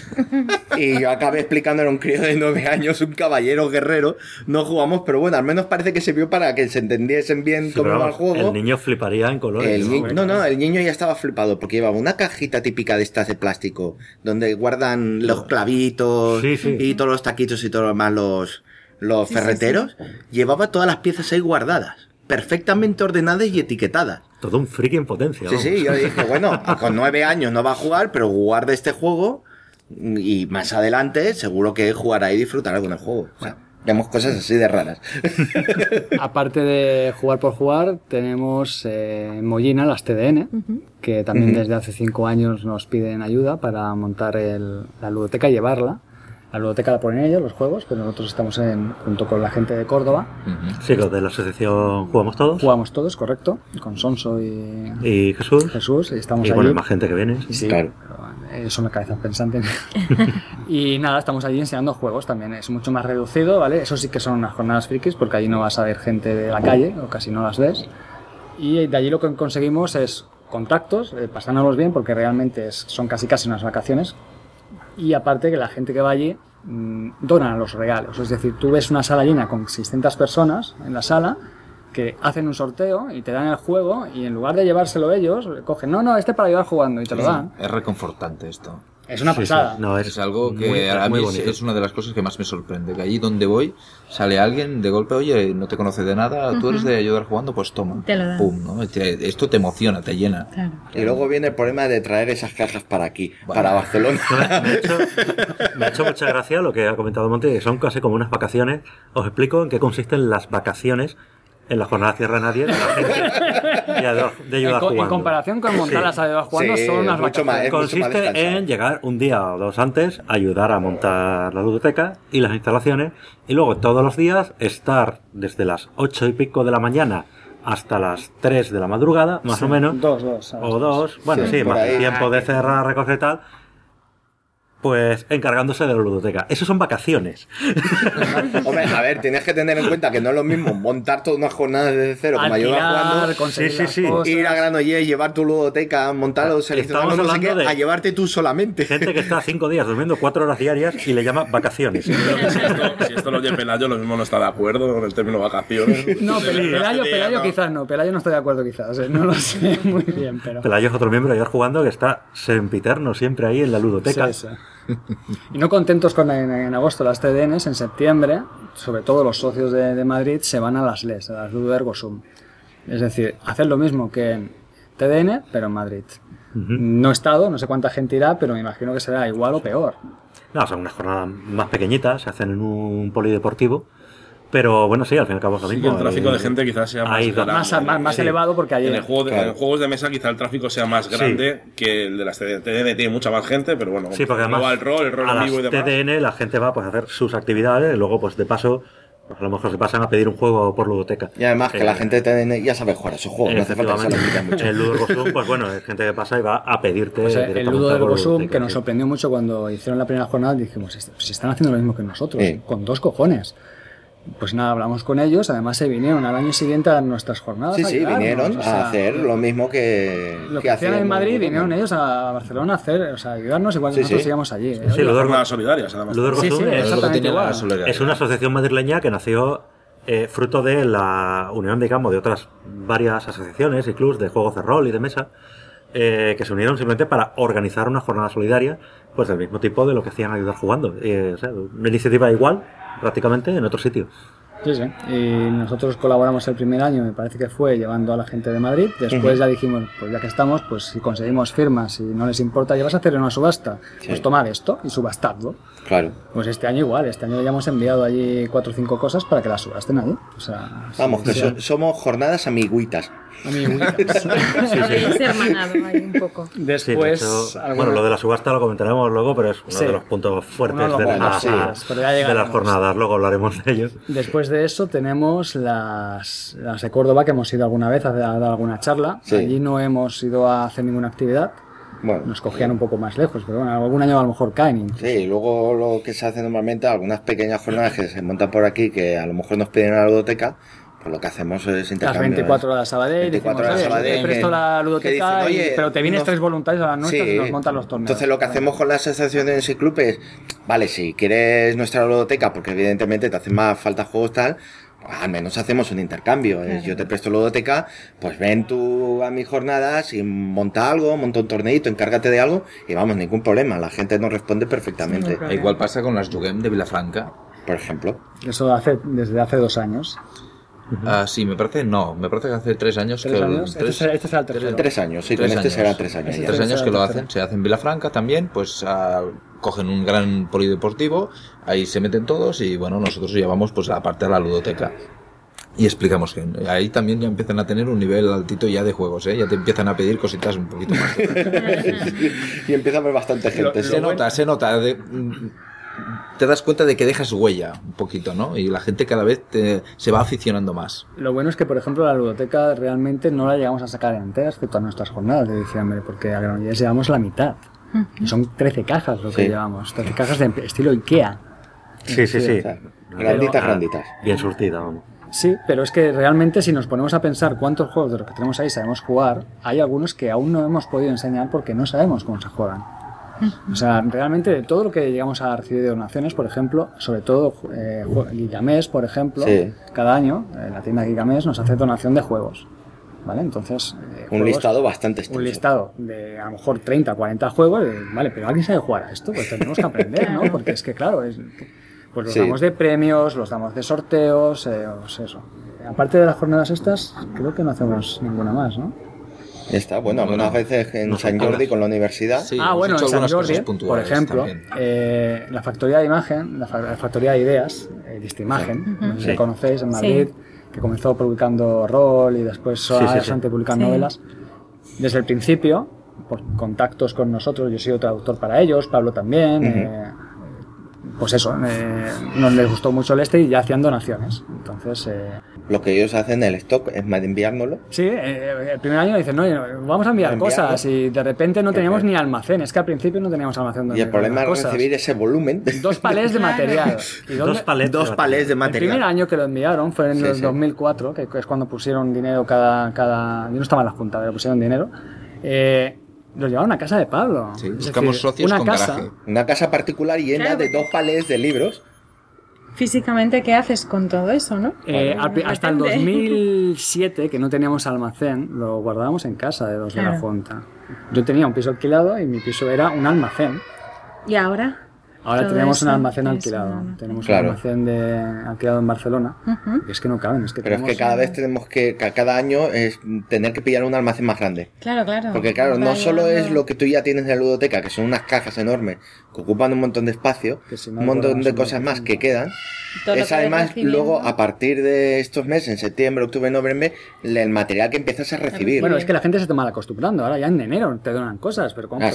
Y yo acabé explicándole a un crío de 9 años, un caballero guerrero. No jugamos, pero bueno, al menos parece que sirvió para que se entendiesen bien cómo iba el juego. El niño fliparía en colores. El niño ya estaba flipado porque llevaba una cajita típica de estas de plástico donde guardan los clavitos y todos los taquitos y todo lo demás, los ferreteros. Llevaba todas las piezas ahí guardadas, perfectamente ordenadas y etiquetadas. Todo un friki en potencia. Sí, yo dije, bueno, con 9 años no va a jugar, pero guarda este juego y más adelante seguro que jugará y disfrutará con el juego. O sea, Vemos cosas así de raras. Aparte de jugar por jugar, tenemos en Mollina las TDN, que también desde hace 5 años nos piden ayuda para montar la ludoteca y llevarla. La ludoteca la ponen ellos, los juegos, pero nosotros estamos junto con la gente de Córdoba. Sí, los de la asociación Jugamos Todos. Jugamos Todos, correcto, con Sonso y Jesús. Y estamos y allí. bueno, hay más gente que viene. Sí, claro. Son las cabezas pensantes. Y nada, estamos allí enseñando juegos también. Es mucho más reducido, ¿vale? Eso sí que son unas jornadas frikis, porque allí no vas a ver gente de la calle, o casi no las ves. Y de allí lo que conseguimos es contactos, pasándolos bien, porque realmente son casi unas vacaciones. Y aparte que la gente que va allí dona los regalos. Es decir, tú ves una sala llena con 600 personas en la sala que hacen un sorteo y te dan el juego y en lugar de llevárselo ellos, cogen, no, este para ayudar jugando y te lo dan. Es reconfortante esto. Es una pasada. Sí. No, Es algo que a mí es una de las cosas que más me sorprende. Que allí donde voy sale alguien de golpe, oye, no te conoce de nada, tú eres de ayudar jugando, pues toma. Te lo dan. Pum, ¿no? Esto te emociona, te llena. Claro. Y luego viene el problema de traer esas cajas para aquí, para Barcelona. Me ha hecho mucha gracia lo que ha comentado Monty, que son casi como unas vacaciones. Os explico en qué consisten las vacaciones en la jornada Tierra de Nadie de la gente de ayudar jugando. En comparación con montar las ayudas jugando, son unas vacaciones. Consiste en llegar un día o dos antes, ayudar a montar la ludoteca y las instalaciones, y luego todos los días estar desde las 8 y pico de la mañana hasta las 3 de la madrugada, más o menos. Dos. O dos, bueno, sí, más el tiempo de cerrar, recoger y tal, pues encargándose de la ludoteca. Eso son vacaciones. Hombre, a ver, tienes que tener en cuenta que no es lo mismo montar toda una jornada desde cero, como ayudar jugando, Sí. ir a Granollers, llevar tu ludoteca, montarlo, seleccionarlo, no sé qué, a llevarte tú solamente. Gente que está 5 días durmiendo 4 horas diarias y le llama vacaciones. Si esto lo oye Pelayo, lo mismo no está de acuerdo con el término vacaciones. No, Pelayo quizás no. Pelayo no estoy de acuerdo quizás. No lo sé muy bien, pero... Pelayo es otro miembro de ayudar jugando que está sempiterno siempre ahí en la ludoteca. Sí. Y no contentos con en agosto las TDNs, en septiembre, sobre todo los socios de Madrid, se van a las LES, a las Ludo Sum. Es decir, hacer lo mismo que en TDN, pero en Madrid. No he estado, no sé cuánta gente irá, pero me imagino que será igual o peor. No, son unas jornadas más pequeñitas, se hacen en un polideportivo. Pero bueno, sí, al fin y al cabo es lo mismo. Sí, que el tráfico de gente quizás sea más elevado porque hay... En juegos de mesa quizá el tráfico sea más grande que el de las TDN. TDN tiene mucha más gente, pero bueno, sí, porque además el rol a en vivo y las demás. TDN la gente va pues, a hacer sus actividades y luego pues de paso pues, a lo mejor se pasan a pedir un juego por ludoteca. Y además que la gente de TDN ya sabe jugar a esos juegos, no hace falta que se lo expliquen mucho. El Ludo Ergosum, pues bueno, es gente que pasa y va a pedirte... Pues el Ludo Ergosum, que nos sorprendió mucho cuando hicieron la primera jornada, dijimos, pues están haciendo lo mismo que nosotros, con 2 cojones. Pues nada, hablamos con ellos, además se vinieron al año siguiente a nuestras jornadas. Sí, vinieron a hacer lo mismo que hacían en Madrid, vinieron ellos a Barcelona a hacer, o sea, ayudarnos igual que nosotros íbamos allí. Sí, las jornadas solidarias, además. Ludo Ergosum es una asociación madrileña que nació fruto de la unión, digamos, de otras varias asociaciones y clubs de juegos de rol y de mesa, que se unieron simplemente para organizar una jornada solidaria, pues del mismo tipo de lo que hacían ayudar jugando. O sea, una iniciativa igual, prácticamente, en otro sitio. Sí. Y nosotros colaboramos el primer año, me parece que fue, llevando a la gente de Madrid. Después ya dijimos, pues ya que estamos, pues si conseguimos firmas y no les importa, ya vas a hacer una subasta, pues tomad esto y subastadlo. Claro. Pues este año igual, este año ya hemos enviado allí 4 o 5 cosas para que las subasten allí. O sea, vamos, que somos jornadas amigüitas. Es hermanado ahí un poco. Después, sí, bueno, lo de la subasta lo comentaremos luego, pero es uno de los puntos fuertes de las jornadas. Luego hablaremos de ellos. Después de eso tenemos las de Córdoba, que hemos ido alguna vez a dar alguna charla. Allí no hemos ido a hacer ninguna actividad. Bueno, nos cogían un poco más lejos, pero bueno, algún año a lo mejor caen. Sí, y luego lo que se hace normalmente, algunas pequeñas jornadas que se montan por aquí, que a lo mejor nos piden a la ludoteca, pues lo que hacemos es intercambiar. Las 24 horas a Sabadell, 24 horas a Sabadell, te presto la ludoteca, dicen, pero te vienes 3 voluntarios a las nuestras y nos montan los torneos. Entonces lo que hacemos con las asociaciones y clubes, vale, si quieres nuestra ludoteca, porque evidentemente te hacen más falta juegos tal, al menos hacemos un intercambio. Claro. Yo te presto la ludoteca, pues ven tú a mis jornadas y monta algo, monta un torneito, encárgate de algo y vamos, ningún problema, la gente nos responde perfectamente. Sí, igual pasa con las Juguem de Vilafranca, por ejemplo. Eso desde hace 2 años. Sí, me parece que hace 3 años. ¿3 años? Este será el tercero. 3 años, sí, con este será 3 años. 3 años que lo hacen, se hace en Vilafranca también, pues cogen un gran polideportivo, ahí se meten todos y bueno, nosotros llevamos pues aparte a la ludoteca. Y explicamos que ahí también ya empiezan a tener un nivel altito ya de juegos, ¿eh? Ya te empiezan a pedir cositas un poquito más. Y empieza a haber bastante gente. Se nota. Te das cuenta de que dejas huella un poquito, ¿no? Y la gente cada vez se va aficionando más. Lo bueno es que, por ejemplo, la ludoteca realmente no la llegamos a sacar entera, excepto a nuestras jornadas de diciembre, porque a Granollers llevamos la mitad. Y son 13 cajas lo que llevamos, 13 cajas de estilo IKEA. Sí. O sea, granditas. Bien surtida, vamos. Sí, pero es que realmente si nos ponemos a pensar cuántos juegos de los que tenemos ahí sabemos jugar, hay algunos que aún no hemos podido enseñar porque no sabemos cómo se juegan. O sea, realmente de todo lo que llegamos a recibir de donaciones, por ejemplo, sobre todo Gigamés, por ejemplo, cada año la tienda Gigamés nos hace donación de juegos. ¿Vale? Entonces, un listado bastante extenso. Un listado de a lo mejor 30, 40 juegos, vale, pero ¿alguien sabe jugar a esto? Pues tenemos que aprender, ¿no? Porque es que claro, pues los damos de premios, los damos de sorteos, pues eso. Aparte de las jornadas estas, creo que no hacemos ninguna más, ¿no? Está, bueno, algunas veces en San Jordi con la universidad. Sí, bueno, en San Jordi, por ejemplo, también. la factoría de imagen, la factoría de ideas, Distimagen, no sé si conocéis, en Madrid, que comenzó publicando rol y después bastante publicando novelas. Desde el principio, por contactos con nosotros, yo he sido traductor para ellos, Pablo también, pues eso, nos les gustó mucho el y ya hacían donaciones. Entonces, lo que ellos hacen en el stock es enviárnoslo. Sí, el primer año dicen, no, vamos a enviar cosas y de repente no teníamos ni almacén. Es que al principio no teníamos almacén donde y el problema es recibir ese volumen. 2 palés de material. Dos palés de material. El primer año que lo enviaron fue en el 2004, que es cuando pusieron dinero cada... Yo no estaba en la junta, pero pusieron dinero. Los llevaron a casa de Pablo. Sí, buscamos socios con garaje. Una casa particular llena de 2 palés de libros. Físicamente, ¿qué haces con todo eso, no? Hasta el 2007, que no teníamos almacén, lo guardábamos en casa de los de la Fonta. Yo tenía un piso alquilado y mi piso era un almacén. ¿Y ahora? Ahora tenemos un almacén alquilado. Tenemos un almacén alquilado en Barcelona. Y es que no caben. Pero es que cada vez tenemos que cada año es tener que pillar un almacén más grande. Claro. Porque claro, no solo es lo que tú ya tienes en la ludoteca, que son unas cajas enormes que ocupan un montón de espacio, un montón de cosas más que quedan. Es además luego a partir de estos meses, en septiembre, octubre, noviembre, el material que empiezas a recibir. Bueno, es que la gente se está mal acostumbrando. Ahora ya en enero te donan cosas, pero ¿cómo?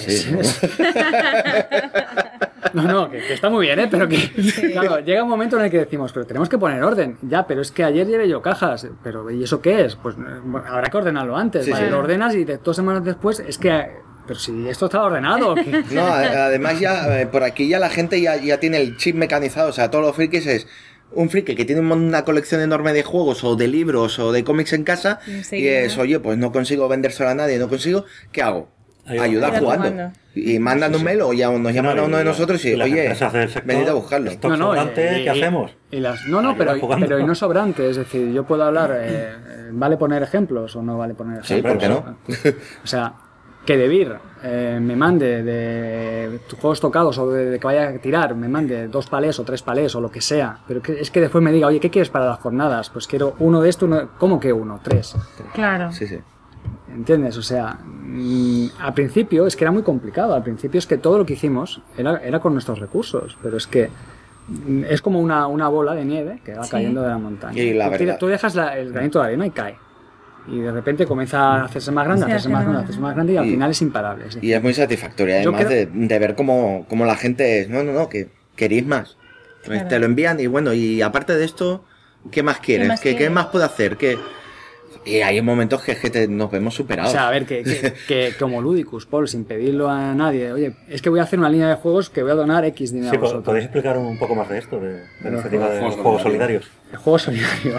No, que está muy bien, pero que claro, llega un momento en el que decimos, pero tenemos que poner orden. Ya, pero es que ayer llevé yo cajas, pero ¿y eso qué es? Pues habrá que ordenarlo antes, ¿vale? Lo ordenas y 2 semanas después es que... Pero si esto estaba ordenado. No, además ya por aquí ya la gente ya tiene el chip mecanizado, o sea, todos los frikis es un friki que tiene una colección enorme de juegos o de libros o de cómics en casa y es, oye, pues no consigo vendérselo a nadie, ¿qué hago? Ayudar jugando. Y mandan un mail o ya nos llaman a uno de nosotros y oye, venid a buscarlo. ¿Qué hacemos? Pero y no sobrante, es decir, yo puedo hablar, ¿vale poner ejemplos o no vale poner ejemplos? Sí, ¿por qué no? O sea, que De Beer me mande de juegos tocados o de que vaya a tirar, me mande 2 palés o 3 palés o lo que sea, pero es que después me diga, oye, ¿qué quieres para las jornadas? Pues quiero uno de estos, ¿cómo que uno? 3. Claro. Sí. ¿Entiendes? O sea, al principio es que era muy complicado. Al principio es que todo lo que hicimos era con nuestros recursos, pero es que es como una bola de nieve que va cayendo de la montaña. Y tú dejas el granito de arena y cae. Y de repente comienza a hacerse más grande, hacerse más grande y al final es imparable. Y es muy satisfactorio, además de ver cómo la gente es, no, que queréis más. Claro. Te lo envían y bueno, y aparte de esto, ¿qué más quieres? ¿Qué más puedo hacer? Y hay momentos que nos vemos superados. O sea, a ver, que como Ludicus, Paul, sin pedirlo a nadie, oye, es que voy a hacer una línea de juegos que voy a donar X dinero a vosotros. ¿Podéis explicar un poco más de esto, de la iniciativa de los juegos solidarios? El juego solidario.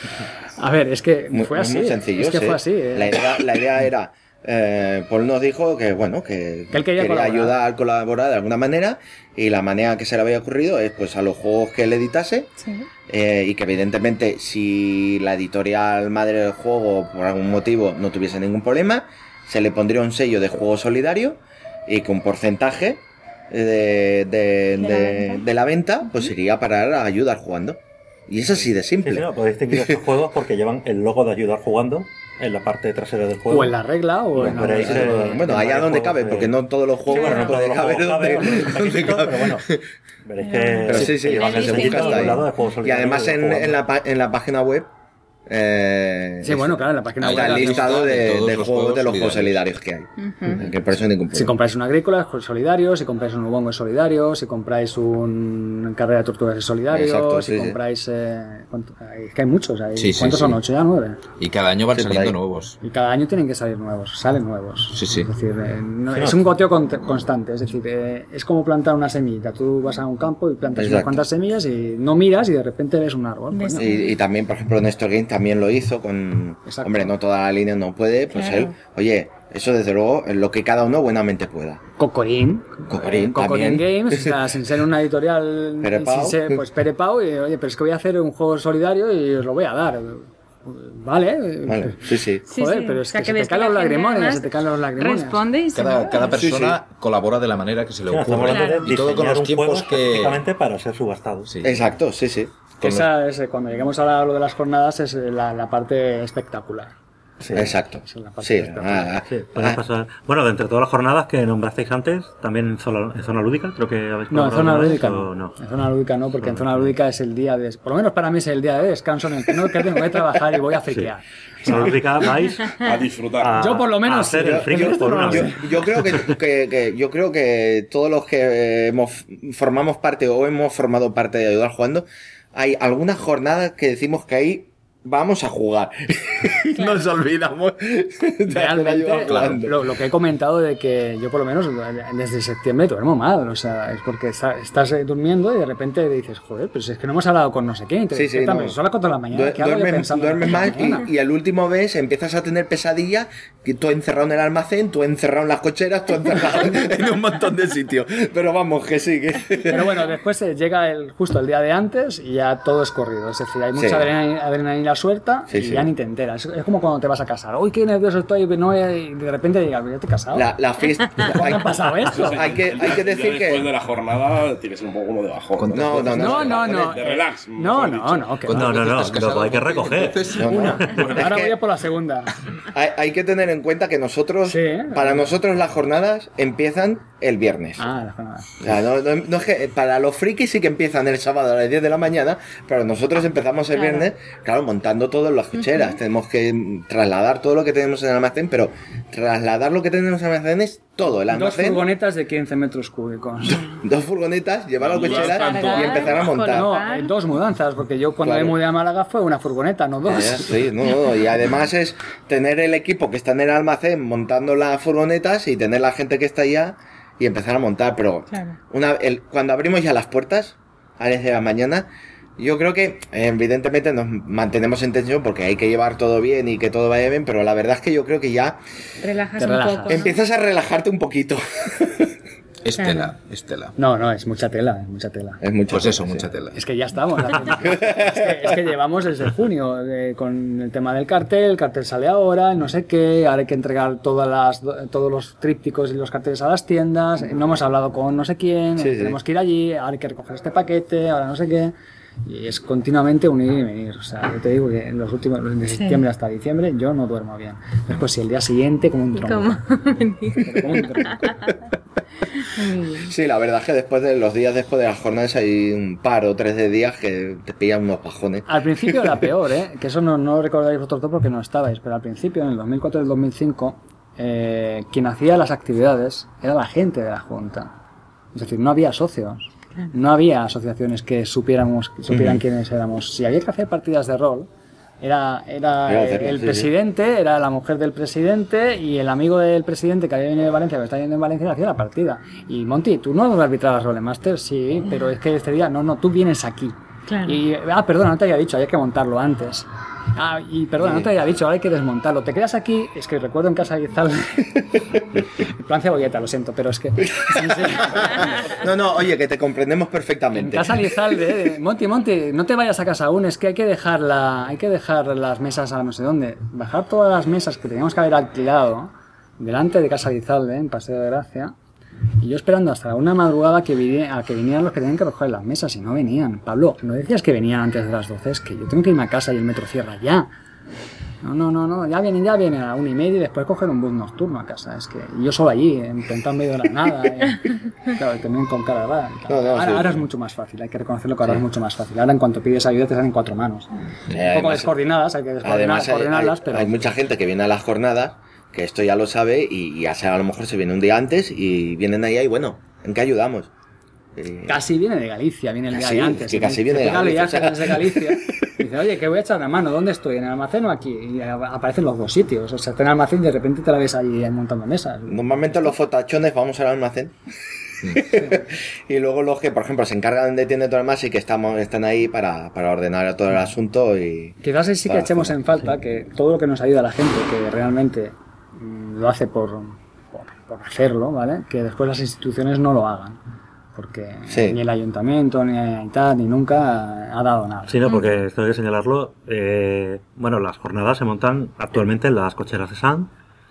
A ver, es que fue así. Muy sencillo, es que fue así. La idea era... Paul nos dijo que él quería ayudar, colaborar de alguna manera, y la manera que se le había ocurrido es pues a los juegos que él editase, y que evidentemente si la editorial madre del juego por algún motivo no tuviese ningún problema, se le pondría un sello de juego solidario y que un porcentaje de la venta pues iría a parar a ayudar jugando. Y es así de simple. Sí, podéis distinguir estos juegos porque llevan el logo de ayudar jugando en la parte trasera del juego. O en la regla, o en veréis, bueno, allá donde cabe, porque no todos los juegos bueno, no pueden caber donde pero bueno, veréis que pero sí, llevan el se busca hasta ahí. lado de juegos Y solitarios además en la página web sí, bueno, claro, en la página está web el listado de los juegos de los juegos solidarios. solidarios que hay. Que por eso ningún Si problema. compráis un agrícola es solidario, si compráis un ubongo es solidario, si compráis un carrera de tortugas es solidario, Exacto, si sí, sí. compráis... es que hay muchos, Sí, sí, ¿cuántos sí. son? ¿8 ya? ¿9? Y cada año van Sí, por saliendo ahí. nuevos. Y cada año tienen que salir nuevos, salen nuevos. Sí, sí. Es decir, es un goteo constante, es decir, es como plantar una semillita. Tú vas a un campo y plantas unas Exacto. cuantas semillas y no miras y de repente ves un árbol. Coño. Y también, por ejemplo, Néstor Game también lo hizo con... Exacto. Hombre, no toda la línea no puede, pues Claro. él... Oye, eso desde luego es lo que cada uno buenamente pueda. Cocorín. Cocorín Cocorín también. Games, o sea, sin ser una editorial... Pere sin Pau. ser, pues Pere Pau, y oye, pero es que voy a hacer un juego solidario y os lo voy a dar. Vale. Vale, sí, sí. Sí, Joder, sí. pero es O sea, que se ves te caen que los la gente lagrimones, además se te caen los lagrimones. Responde y se va. Cada persona colabora de la manera que se le Estamos ocurre. hablando de Y todo con diseñar los un tiempos juego que... específicamente para ser subastado. Sí. Exacto, sí, sí. Con Esa es, cuando lleguemos a lo de las jornadas, es la parte espectacular. Sí. Exacto. Esa es la parte Sí. espectacular. Sí, podemos pasar. Bueno, de entre todas las jornadas que nombrasteis antes, también en zona lúdica, creo que habéis No, en colaborado zona alguna vez, lúdica o no. En zona lúdica no, porque en zona lúdica es el día de... Por lo menos para mí es el día de descanso en el que no que tengo que trabajar y voy a friquear. En zona lúdica vais A disfrutar. a, Yo por lo menos a hacer sí. el friki por una vez. Yo creo yo creo que todos los que formamos parte o hemos formado parte de Ayudar Jugando, hay algunas jornadas que decimos que ahí vamos a jugar. Nos olvidamos de hacer Ayudar Realmente, Jugando. lo que he comentado de que yo por lo menos desde septiembre duermo mal, o sea, es porque estás durmiendo y de repente dices, joder, pero si es que no hemos hablado con no sé quién, Sí, sí, no. son las 4 de la mañana, ¿qué hago yo pensando? Duermes mal Mañana? y al último mes empiezas a tener pesadillas, que tú encerrado en el almacén, tú encerrado en las cocheras, tú encerrado en un montón de sitios. Pero vamos, que sí, que... Pero bueno, después llega justo el día de antes y ya todo es corrido. Es decir, hay mucha Sí. adrenalina suelta Sí, y sí. ya ni te enteras. Es como cuando te vas a casar. Uy, qué nervioso estoy. No, y de repente digas, ya te he casado. La fiesta... ¿Cuándo ha pasado esto? Hay que decir Después que... de la jornada tienes un poco como de bajón. No, no, no. No. De relax. No, mejor no, dicho. no. Que No, no. luego hay que recoger. Entonces, No, no. Ahora Es voy que a por la segunda. hay que tener en cuenta que nosotros, Sí. para nosotros las jornadas empiezan el viernes. Ah, la jornada. O sea, no es que para los frikis sí que empiezan el sábado a las 10 de la mañana, pero nosotros empezamos el viernes, claro, montando todo en las cocheras. Tenemos que trasladar todo lo que tenemos en el almacén, pero trasladar lo que tenemos en el almacén es todo. El Dos almacén, furgonetas de 15 metros cúbicos. dos furgonetas, llevar a la cochera Cargar, y empezar a montar. No, dos mudanzas, porque yo cuando Claro. me mudé a Málaga fue una furgoneta, no dos. Sí, no, y además es tener el equipo que está en el almacén montando las furgonetas y tener la gente que está allá y empezar a montar, pero Claro. cuando abrimos ya las puertas a las 10 de la mañana, yo creo que evidentemente nos mantenemos en tensión porque hay que llevar todo bien y que todo vaya bien, pero la verdad es que yo creo que ya Relajas Te un relajas. poco. ¿no? empiezas a relajarte un poquito. Estela. No, es mucha tela, es mucha tela. Es mucho. Pues eso, sí. mucha tela. Es que ya estamos. Es que llevamos desde junio con el tema del cartel. El cartel sale ahora, no sé qué. Ahora hay que entregar todos los trípticos y los carteles a las tiendas. No hemos hablado con no sé quién. Sí, sí. Tenemos que ir allí. Ahora hay que recoger este paquete. Ahora no sé qué. Y es continuamente unir y venir. O sea, yo te digo que en los últimos, de septiembre hasta diciembre, yo no duermo bien. Después, si el día siguiente, como un tronco. ¿Cómo? Como un tronco. Sí, la verdad es que después de los días después de las jornadas hay un par o 3 de días que te pillan unos bajones. Al principio era peor, ¿eh? Que eso no lo recordáis vosotros dos porque no estabais, pero al principio, en el 2004 y el 2005, quien hacía las actividades era la gente de la Junta. Es decir, no había socios, no había asociaciones que supieran quiénes éramos. Si había que hacer partidas de rol, era hacerlo, el sí, presidente, era la mujer del presidente y el amigo del presidente que había venido de Valencia, que está yendo en Valencia, hacía la partida. Y Monty, ¿tú no arbitrabas Rolemaster? Sí, pero es que este día, no, tú vienes aquí. Claro. Y, perdona, no te había dicho, había que montarlo antes. Y perdona, no te había dicho, ahora hay que desmontarlo. Te quedas aquí, es que recuerdo en casa de Izalde. En plan cebolleta, lo siento, pero es que. Sí. No, oye, que te comprendemos En perfectamente. casa de Izalde, Monty, no te vayas a casa aún, es que hay que dejar las mesas a no sé dónde. Bajar todas las mesas que teníamos que haber alquilado delante de casa de Izalde, en Paseo de Gracia. Y yo esperando hasta una madrugada a que vinieran los que tenían que recoger las mesas y no venían. Pablo, no decías que venían antes de las 12, es que yo tengo que irme a casa y el metro cierra ya. No, ya vienen a la 1:30 y después coger un bus nocturno a casa. Es que yo solo allí, intentando en medio de la nada. Claro, también con cara rara. Ahora es mucho más fácil, hay que reconocerlo que ahora es mucho más fácil. Ahora en cuanto pides ayuda te salen 4 manos. Un poco descoordinadas, hay que coordinarlas, pero... Hay mucha gente que viene a las jornadas, que esto ya lo sabe, y a lo mejor se viene un día antes y vienen ahí y bueno, ¿en qué ayudamos? Casi viene de Galicia, viene el día de antes. Que casi viene de Galicia. Desde Galicia. Y dice, oye, que voy a echar la mano, ¿dónde estoy? ¿En el almacén o aquí? Y aparecen los dos sitios. O sea, está en el almacén y de repente te la ves allí montando mesas. Normalmente los fotachones vamos al almacén. Sí. Y luego los que, por ejemplo, se encargan de tienda y todo lo demás y que están ahí para ordenar todo el asunto. Y quizás sí que echemos en falta que todo lo que nos ayuda a la gente, que realmente lo hace por hacerlo, ¿vale? Que después las instituciones no lo hagan. Porque ni el ayuntamiento, ni nunca ha dado nada. Sí, no, porque esto hay que señalarlo. Bueno, las jornadas se montan actualmente en las cocheras de Sant,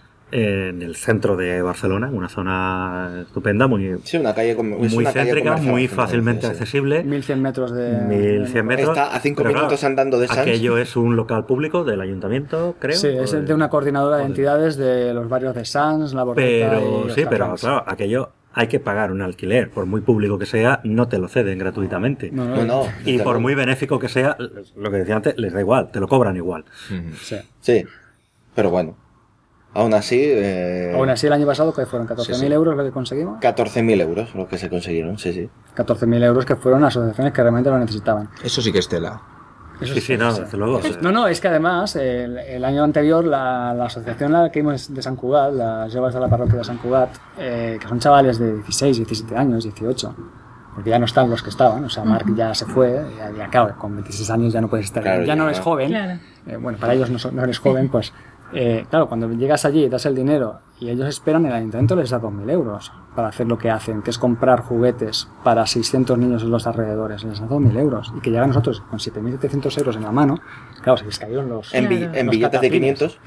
en el centro de Barcelona, en una zona estupenda, muy céntrica, muy fácilmente accesible. 1100 metros de... 1100 metros. Está a 5 minutos andando de Sant. Aquello es un local público del ayuntamiento, creo. Sí, es de una coordinadora de entidades de los barrios de Sant, La Bordeta pero claro, aquello... Hay que pagar un alquiler, por muy público que sea, no te lo ceden gratuitamente. No, y por muy benéfico que sea, lo que decía antes, les da igual, te lo cobran igual. Sí, pero bueno, aún así... Aún así el año pasado, que fueron 14.000 euros lo que conseguimos. 14.000 euros lo que se consiguieron, sí. 14.000 euros que fueron a asociaciones que realmente lo necesitaban. Eso sí que es tela. Sí, desde luego. No, es que además el año anterior la asociación la que vimos de Sant Cugat, las llevas de la parroquia de Sant Cugat, que son chavales de 16, 17 años, 18, porque ya no están los que estaban, o sea, Marc ya se fue, ya claro, con 26 años ya no puedes estar, ya no eres joven, claro. Bueno, para ellos no eres joven, pues claro, cuando llegas allí, das el dinero y ellos esperan, el ayuntamiento les da 2.000 euros para hacer lo que hacen, que es comprar juguetes para 600 niños en los alrededores, les da 2.000 euros y que llegan nosotros con 7.700 euros en la mano, claro, se les cayeron los... En billetes de 500.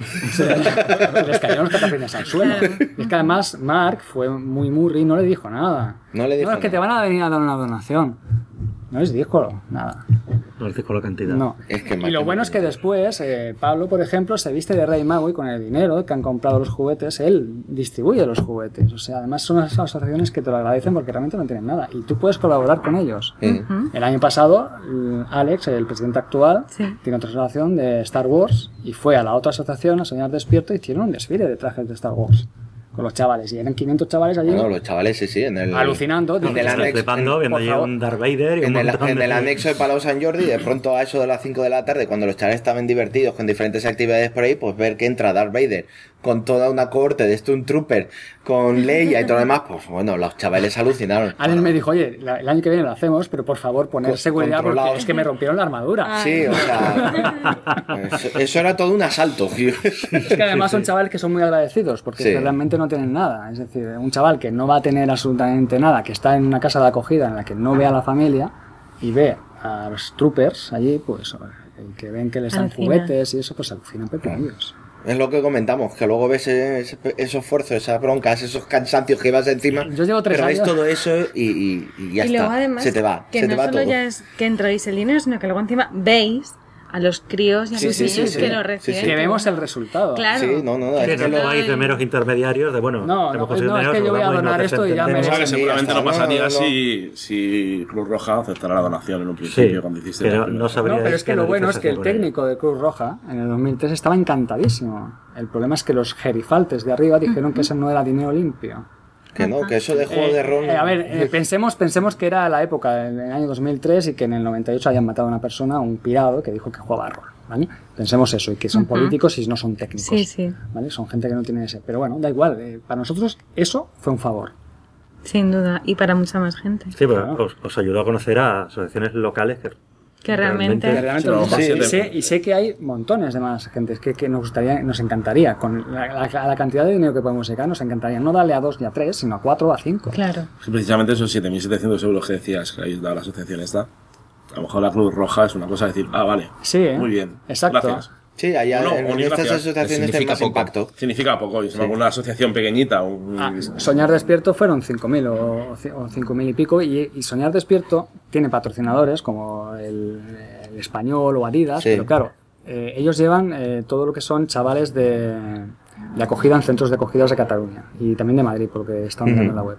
Les cayeron los catafines al suelo. Y es que además Marc fue muy murri y no le dijo nada. No le dijo es que te van a venir a dar una donación. No les dijo nada. No les dijo la cantidad. No. Y lo bueno es que después, Pablo, por ejemplo, se viste de Rey Mago y con el dinero que han comprado los juguetes, él distribuye los juguetes. O sea, además son unas asociaciones que te lo agradecen porque realmente no tienen nada. Y tú puedes colaborar con ellos. El año pasado, Alex, el presidente actual, tiene otra asociación de Star Wars y fue a la otra asociación, a Soñar Despierto, y hicieron un desfile de trajes de Star Wars. Con los chavales, y eran 500 chavales allí. No, los chavales, sí, alucinando. Flipando, viendo ahí un Darth Vader y en el anexo de Palau Sant Jordi, de pronto a eso de las 5 de la tarde, cuando los chavales estaban divertidos con diferentes actividades por ahí, pues ver que entra Darth Vader con toda una cohorte de Stormtrooper, con Leia y todo lo demás, pues bueno, los chavales alucinaron. Alguien me dijo, oye, el año que viene lo hacemos, pero por favor poner seguridad porque es que me rompieron la armadura. Sí, o sea, eso era todo un asalto. Es que además son chavales que son muy agradecidos porque realmente no tienen nada. Es decir, un chaval que no va a tener absolutamente nada, que está en una casa de acogida en la que no ve a la familia y ve a los troopers allí, pues que ven que les dan juguetes y eso, pues alucinan pequeños. Es lo que comentamos, que luego ves ese esfuerzo, esas broncas, esos cansancios que vas encima. Yo llevo 3 años. Ves todo eso y ya está. Luego, además, se te va. Que se te no va solo todo. Ya es que entráis el dinero, sino que luego encima veis a los críos y a los niños que lo reciben. Que vemos el resultado. Claro. Sí, que no vais de meros intermediarios de, bueno, hemos conseguido dinero, es que yo voy a donar esto y ya me... O sea, que seguramente no pasaría si Cruz Roja aceptara la donación en un principio cuando hiciste pero no sabría. No, pero es que lo bueno es que el técnico de Cruz Roja en el 2003 estaba encantadísimo. El problema es que los gerifaltes de arriba dijeron que eso no era dinero limpio. Que no, que eso de juego de rol... a ver, pensemos que era la época, en el año 2003, y que en el 98 hayan matado a una persona, un pirado, que dijo que jugaba a rol, ¿vale? Pensemos eso, y que son políticos y no son técnicos, ¿vale? Son gente que no tiene ese... Pero bueno, da igual, para nosotros eso fue un favor. Sin duda, y para mucha más gente. Sí, pero os ayudó a conocer a asociaciones locales que realmente y sé que hay montones de más gente que nos encantaría con la cantidad de dinero que podemos sacar, nos encantaría no darle a 2 ni a 3 sino a 4 o a 5. Claro. Sí, precisamente esos 7.700 euros que decías que habéis dado a la asociación esta, a lo mejor la Cruz Roja es una cosa de decir, vale, muy bien, exacto. Gracias. Sí, allá en unir estas gracias. asociaciones tienen más impacto. Significa poco. Y si alguna asociación pequeñita. Soñar Despierto fueron 5.000 o 5.000 y pico, y Soñar Despierto tiene patrocinadores como el Español o Adidas, pero claro, ellos llevan todo lo que son chavales de acogida en centros de acogida de Cataluña y también de Madrid, porque están mirando en la web.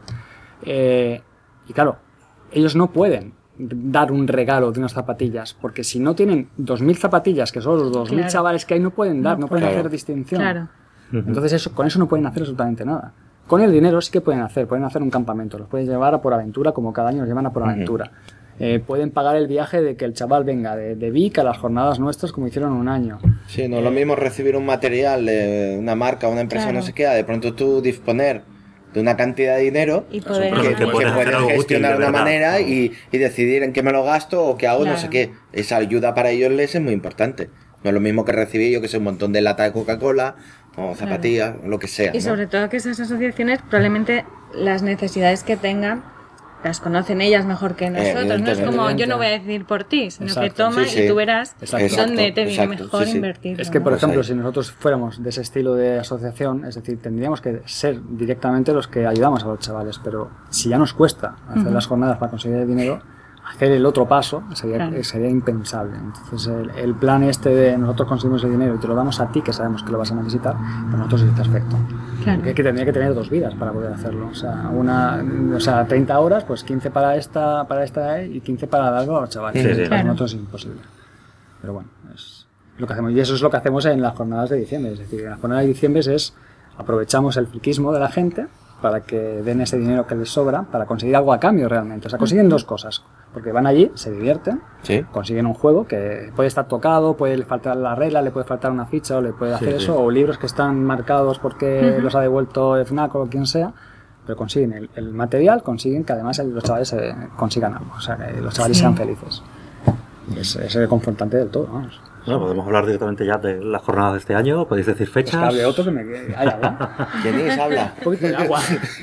Y claro, ellos no pueden dar un regalo de unas zapatillas, porque si no tienen 2.000 zapatillas, que son los 2.000 chavales que hay, no pueden dar, no pueden hacer distinción. Claro. Entonces con eso no pueden hacer absolutamente nada. Con el dinero sí que pueden hacer un campamento, los pueden llevar a Por Aventura, como cada año los llevan a Por Aventura. Pueden pagar el viaje de que el chaval venga de Vic a las jornadas nuestras, como hicieron un año. Sí, no es lo mismo recibir un material de una marca, una empresa, no sé qué, de pronto tú disponer de una cantidad de dinero y poder que puedes gestionar de una manera y decidir en qué me lo gasto o qué hago, no sé qué. Esa ayuda para ellos les es muy importante. No es lo mismo que recibir, yo que sé, un montón de lata de Coca-Cola o zapatillas, lo que sea. Y sobre todo que esas asociaciones probablemente las necesidades que tengan las conocen ellas mejor que nosotros. No es como yo no voy a decidir por ti, sino que toma y tú verás dónde te viene mejor invertir. Es que, por ejemplo, si nosotros fuéramos de ese estilo de asociación, es decir, tendríamos que ser directamente los que ayudamos a los chavales, pero si ya nos cuesta hacer las jornadas para conseguir el dinero, hacer el otro paso sería impensable. Entonces el plan este de nosotros conseguimos el dinero y te lo damos a ti, que sabemos que lo vas a necesitar, para nosotros es perfecto. Porque tendría que tener 2 vidas para poder hacerlo. O sea, 30 horas, pues 15 para esta y 15 para darlo a los chavales. Para nosotros es imposible. Pero bueno, es lo que hacemos. Y eso es lo que hacemos en las jornadas de diciembre. Es decir, en las jornadas de diciembre aprovechamos el friquismo de la gente para que den ese dinero que les sobra para conseguir algo a cambio realmente. O sea, consiguen 2 cosas. Porque van allí, se divierten, consiguen un juego que puede estar tocado, puede faltar la regla, le puede faltar una ficha o le puede hacer eso, o libros que están marcados porque los ha devuelto el FNAC o quien sea, pero consiguen el material, consiguen que además los chavales consigan algo, o sea, que los chavales sean felices. Es el confrontante del todo, vamos. Bueno, podemos hablar directamente ya de las jornadas de este año, podéis decir fechas. Pues que hable otro que me quede. ¿Hay agua? ¿Quién habla? Un poquito de agua.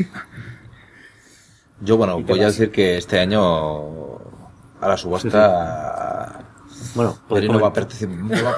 Yo, bueno, voy a decir que este año a la subasta bueno, no va a participar.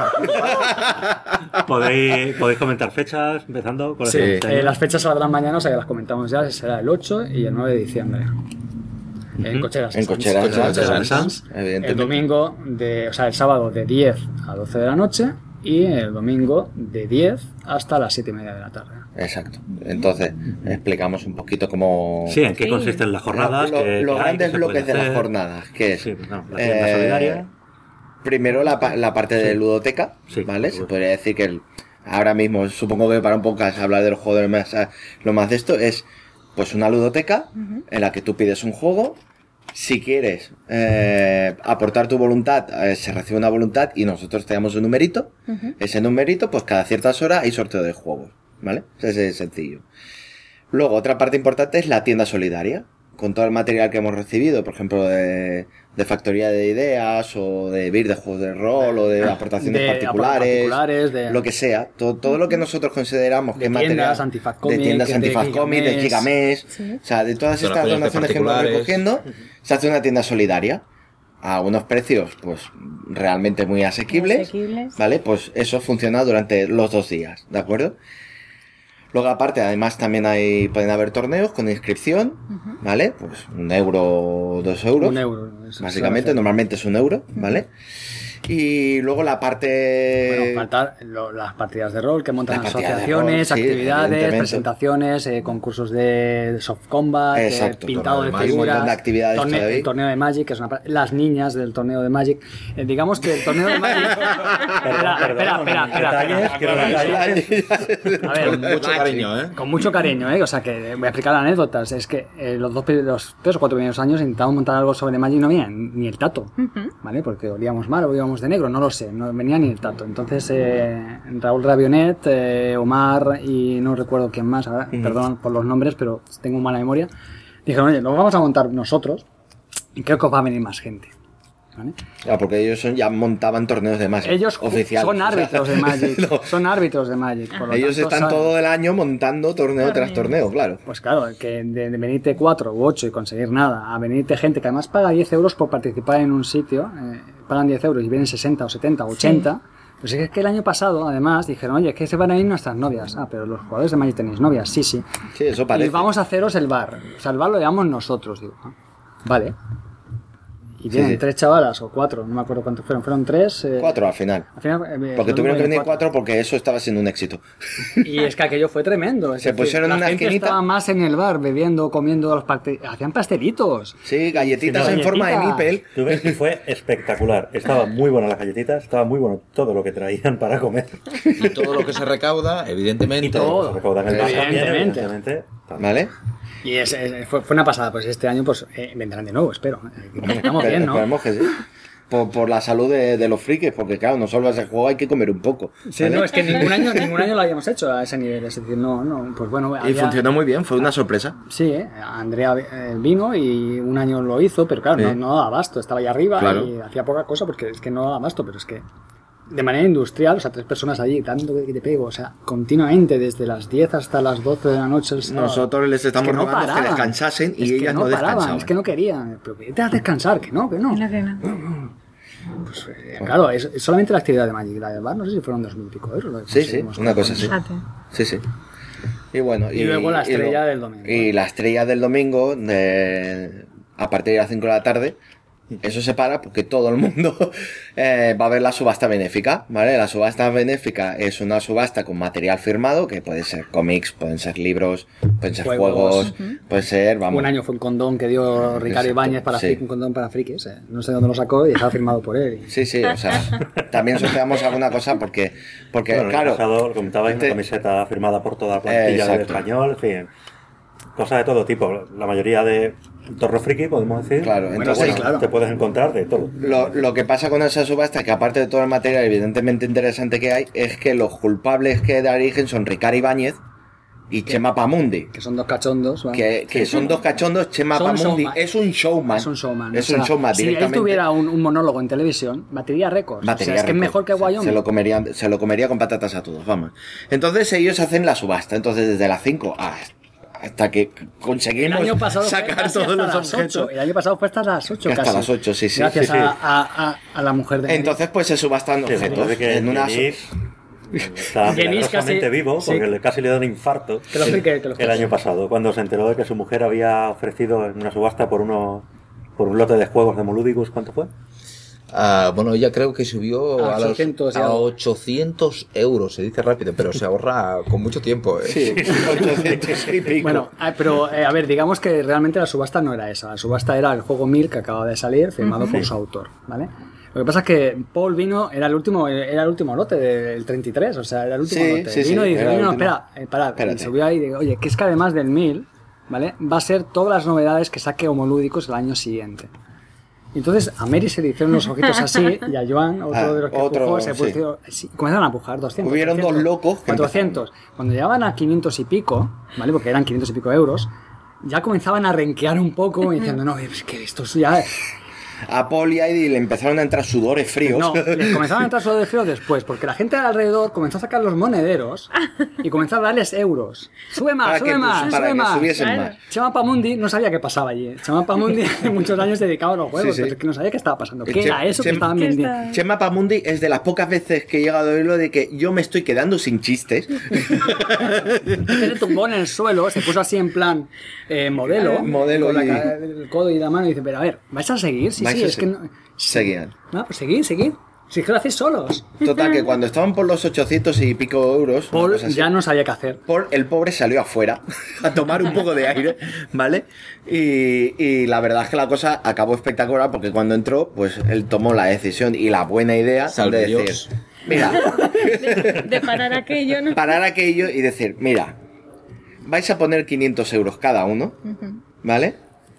¿Podéis comentar fechas, empezando con las fechas saldrán mañana, o sea que las comentamos ya, será el 8 y el 9 de diciembre. En Cocheras. En Cocheras Sans. El domingo, el sábado de 10 a 12 de la noche y el domingo de 10 hasta las 7:30 de la tarde. Exacto. Entonces, explicamos un poquito cómo... Sí, en qué consisten las jornadas. Los grandes bloques de las jornadas, que es... la tienda solidaria. Primero la parte de ludoteca, ¿vale? Se podría decir que ahora mismo, supongo que para un poco hablar de los juegos lo más de esto es pues una ludoteca en la que tú pides un juego. Si quieres aportar tu voluntad, se recibe una voluntad y nosotros te damos un numerito. Ese numerito, pues cada ciertas horas hay sorteo de juegos, ¿vale? Ese es sencillo. Luego, otra parte importante es la tienda solidaria, con todo el material que hemos recibido, por ejemplo, de factoría de ideas, o de BIR de juegos de rol, o de aportaciones particulares, lo que sea. Todo lo que nosotros consideramos que es material de tiendas Antifazcomic, de Gigamés, o sea, de todas estas donaciones que hemos recogiendo, se hace una tienda solidaria a unos precios pues realmente muy asequibles, ¿vale? Pues eso funciona durante los 2 días, ¿de acuerdo? Luego aparte, además también pueden haber torneos con inscripción, ¿vale? Pues 1 euro o 2 euros. 1 euro. Básicamente, normalmente es 1 euro, ¿vale? Y luego la parte... Bueno, faltar las partidas de rol que montan asociaciones, actividades, presentaciones, concursos de soft combat, pintado de figuras, el torneo de Magic, que es las niñas del torneo de Magic. Digamos que el torneo de Magic... Espera. A ver, con mucho cariño, ¿eh? Con mucho cariño, ¿eh? O sea, que voy a explicar anécdotas. Es que los 3 o 4 primeros años intentamos montar algo sobre Magic, no venía ni el tato, ¿vale? Porque olíamos mal o íbamos de negro, no lo sé, no venía ni el tato. Entonces Raúl Rabionet, Omar y no recuerdo quién más, ahora, perdón por los nombres, pero tengo mala memoria, dijeron, oye, lo vamos a montar nosotros y creo que os va a venir más gente, ¿vale? Claro, porque ellos ya montaban torneos de Magic. Ellos oficiales, son árbitros de Magic. Son árbitros de Magic. Por lo ellos tanto, están todo el año montando torneo tras torneo, claro. Pues claro, que de venirte 4 u 8 y conseguir nada, a venirte gente que además paga 10 euros por participar en un sitio, pagan 10 euros y vienen 60 o 70 o 80, Pues es que el año pasado, además, dijeron, oye, que se van a ir nuestras novias. Ah, pero los jugadores de Magic tenéis novias. Sí, sí. Sí, eso parece. Y vamos a haceros el bar. O sea, el bar lo llevamos nosotros, digo. Vale. Y vienen 3 chavalas o 4, no me acuerdo cuántos fueron. Fueron 3. 4 al final. Porque tuvieron que venir 4 porque eso estaba siendo un éxito. Y es que aquello fue tremendo. Se pusieron una esquinita. Estaba más en el bar bebiendo, comiendo los hacían pastelitos. Sí, galletitas en forma de nipple. Tú ves que fue espectacular. Estaban muy buenas las galletitas, estaba muy bueno todo lo que traían para comer. Y todo lo que se recauda, evidentemente. Y todo se recauda en el bar también, evidentemente. ¿Vale? Y fue una pasada, pues este año pues vendrán de nuevo, espero. Estamos bien, ¿no? Esperemos que sí. Por la salud de los frikis, porque claro, no solo ese juego hay que comer un poco. Sí, ¿vale? No, es que ningún año lo habíamos hecho a ese nivel, es decir, no, pues bueno. Y funcionó muy bien, fue una sorpresa. Sí, Andrea vino y un año lo hizo, pero claro, no daba abasto, estaba ahí arriba y hacía poca cosa porque es que no daba abasto, pero es que de manera industrial, o sea, 3 personas allí, tanto que te pego, o sea, continuamente, desde las 10 hasta las 12 de la noche. Nosotros les estamos rogando que descansasen y ellas no descansaban. Es que no querían, pero vete a descansar, que no. Pues claro, es solamente la actividad de Magic, la del bar, no sé si fueron 2.000 y pico euros. Sí, una cosa así. Sí. Y bueno, y luego la estrella del domingo. Y la estrella del domingo, a partir de las 5 de la tarde, eso se para porque todo el mundo va a ver la subasta benéfica, ¿vale? La subasta benéfica es una subasta con material firmado, que puede ser cómics, pueden ser libros, pueden ser juegos, puede ser, vamos. Un año fue un condón que dio Ricardo Ibáñez para un condón para frikis, no sé dónde lo sacó y estaba firmado por él. Sí, o sea, también sorteamos alguna cosa porque bueno, claro. Lo comentabais, una camiseta firmada por toda la plantilla del español, en fin. Cosas de todo tipo, la mayoría de entorno friki, podemos decir. Claro, entonces te puedes encontrar de todo. Lo que pasa con esa subasta es que aparte de todo el material evidentemente interesante que hay, es que los culpables que da origen son Ricardo Ibáñez y Chema Pamundi. Que son 2 cachondos. ¿Vale? Que son 2 cachondos. Chema Pamundi es un showman. Es un showman. Es un showman si él tuviera un monólogo en televisión, batería récords. Es que es mejor que Wyoming. Se lo comería con patatas a todos, vamos. Entonces ellos hacen la subasta. Entonces desde las 5 hasta que conseguimos sacar todos los objetos. El año pasado fue hasta las 8 casi. Hasta las 8, sí. Gracias a la mujer de Entonces pues se subastan objetos. En una está milagrosamente vivo, porque casi le da un infarto el año pasado, cuando se enteró de que su mujer había ofrecido en una subasta por un lote de juegos de Moludicus. ¿Cuánto fue? Bueno, ella creo que subió a 800 euros, se dice rápido, pero se ahorra con mucho tiempo. Sí, 800 y pico. Bueno, pero a ver, digamos que realmente la subasta no era esa. La subasta era el juego 1000 que acaba de salir, firmado por su autor, ¿vale? Lo que pasa es que Paul vino, era el último lote del 33, o sea, era el último lote. Vino y dice, no, espera, y subió ahí y digo, oye, que es que además del 1000, ¿vale? Va a ser todas las novedades que saque Homolúdicos el año siguiente. Entonces a Mary se le hicieron los ojitos así y a Joan, otro de los que empujó, se pusieron, comenzaron a empujar 200. Hubieron 300, 2 locos. 400. Cuando llegaban a 500 y pico, ¿vale? Porque eran 500 y pico euros, ya comenzaban a renquear un poco diciendo, no, es que esto ya... A Paul y a Eddie le empezaron a entrar sudores fríos. No, les comenzaron a entrar sudores fríos después, porque la gente de alrededor comenzó a sacar los monederos y comenzó a darles euros. Sube más, sube más. Subiesen más. Chema Pamundi no sabía qué pasaba allí. Chema Pamundi hace muchos años dedicado a los juegos, pero es que no sabía qué estaba pasando. ¿Qué era eso que estaban vendiendo? Chema Pamundi es de las pocas veces que he llegado a oírlo de que yo me estoy quedando sin chistes. Se tumbó en el suelo, se puso así en plan modelo con el codo y la mano y dice, pero a ver, ¿vais a seguir? Sí, es que no... Seguían. No, pues seguid. Si es que lo hacéis solos. Total, que cuando estaban por los 800 y pico euros... Paul ya no sabía qué hacer. El pobre salió afuera a tomar un poco de aire, ¿vale? Y la verdad es que la cosa acabó espectacular porque cuando entró, pues él tomó la decisión y la buena idea de decir... Mira... de parar aquello, ¿no? Parar aquello y decir, mira, vais a poner 500 euros cada uno, ¿vale?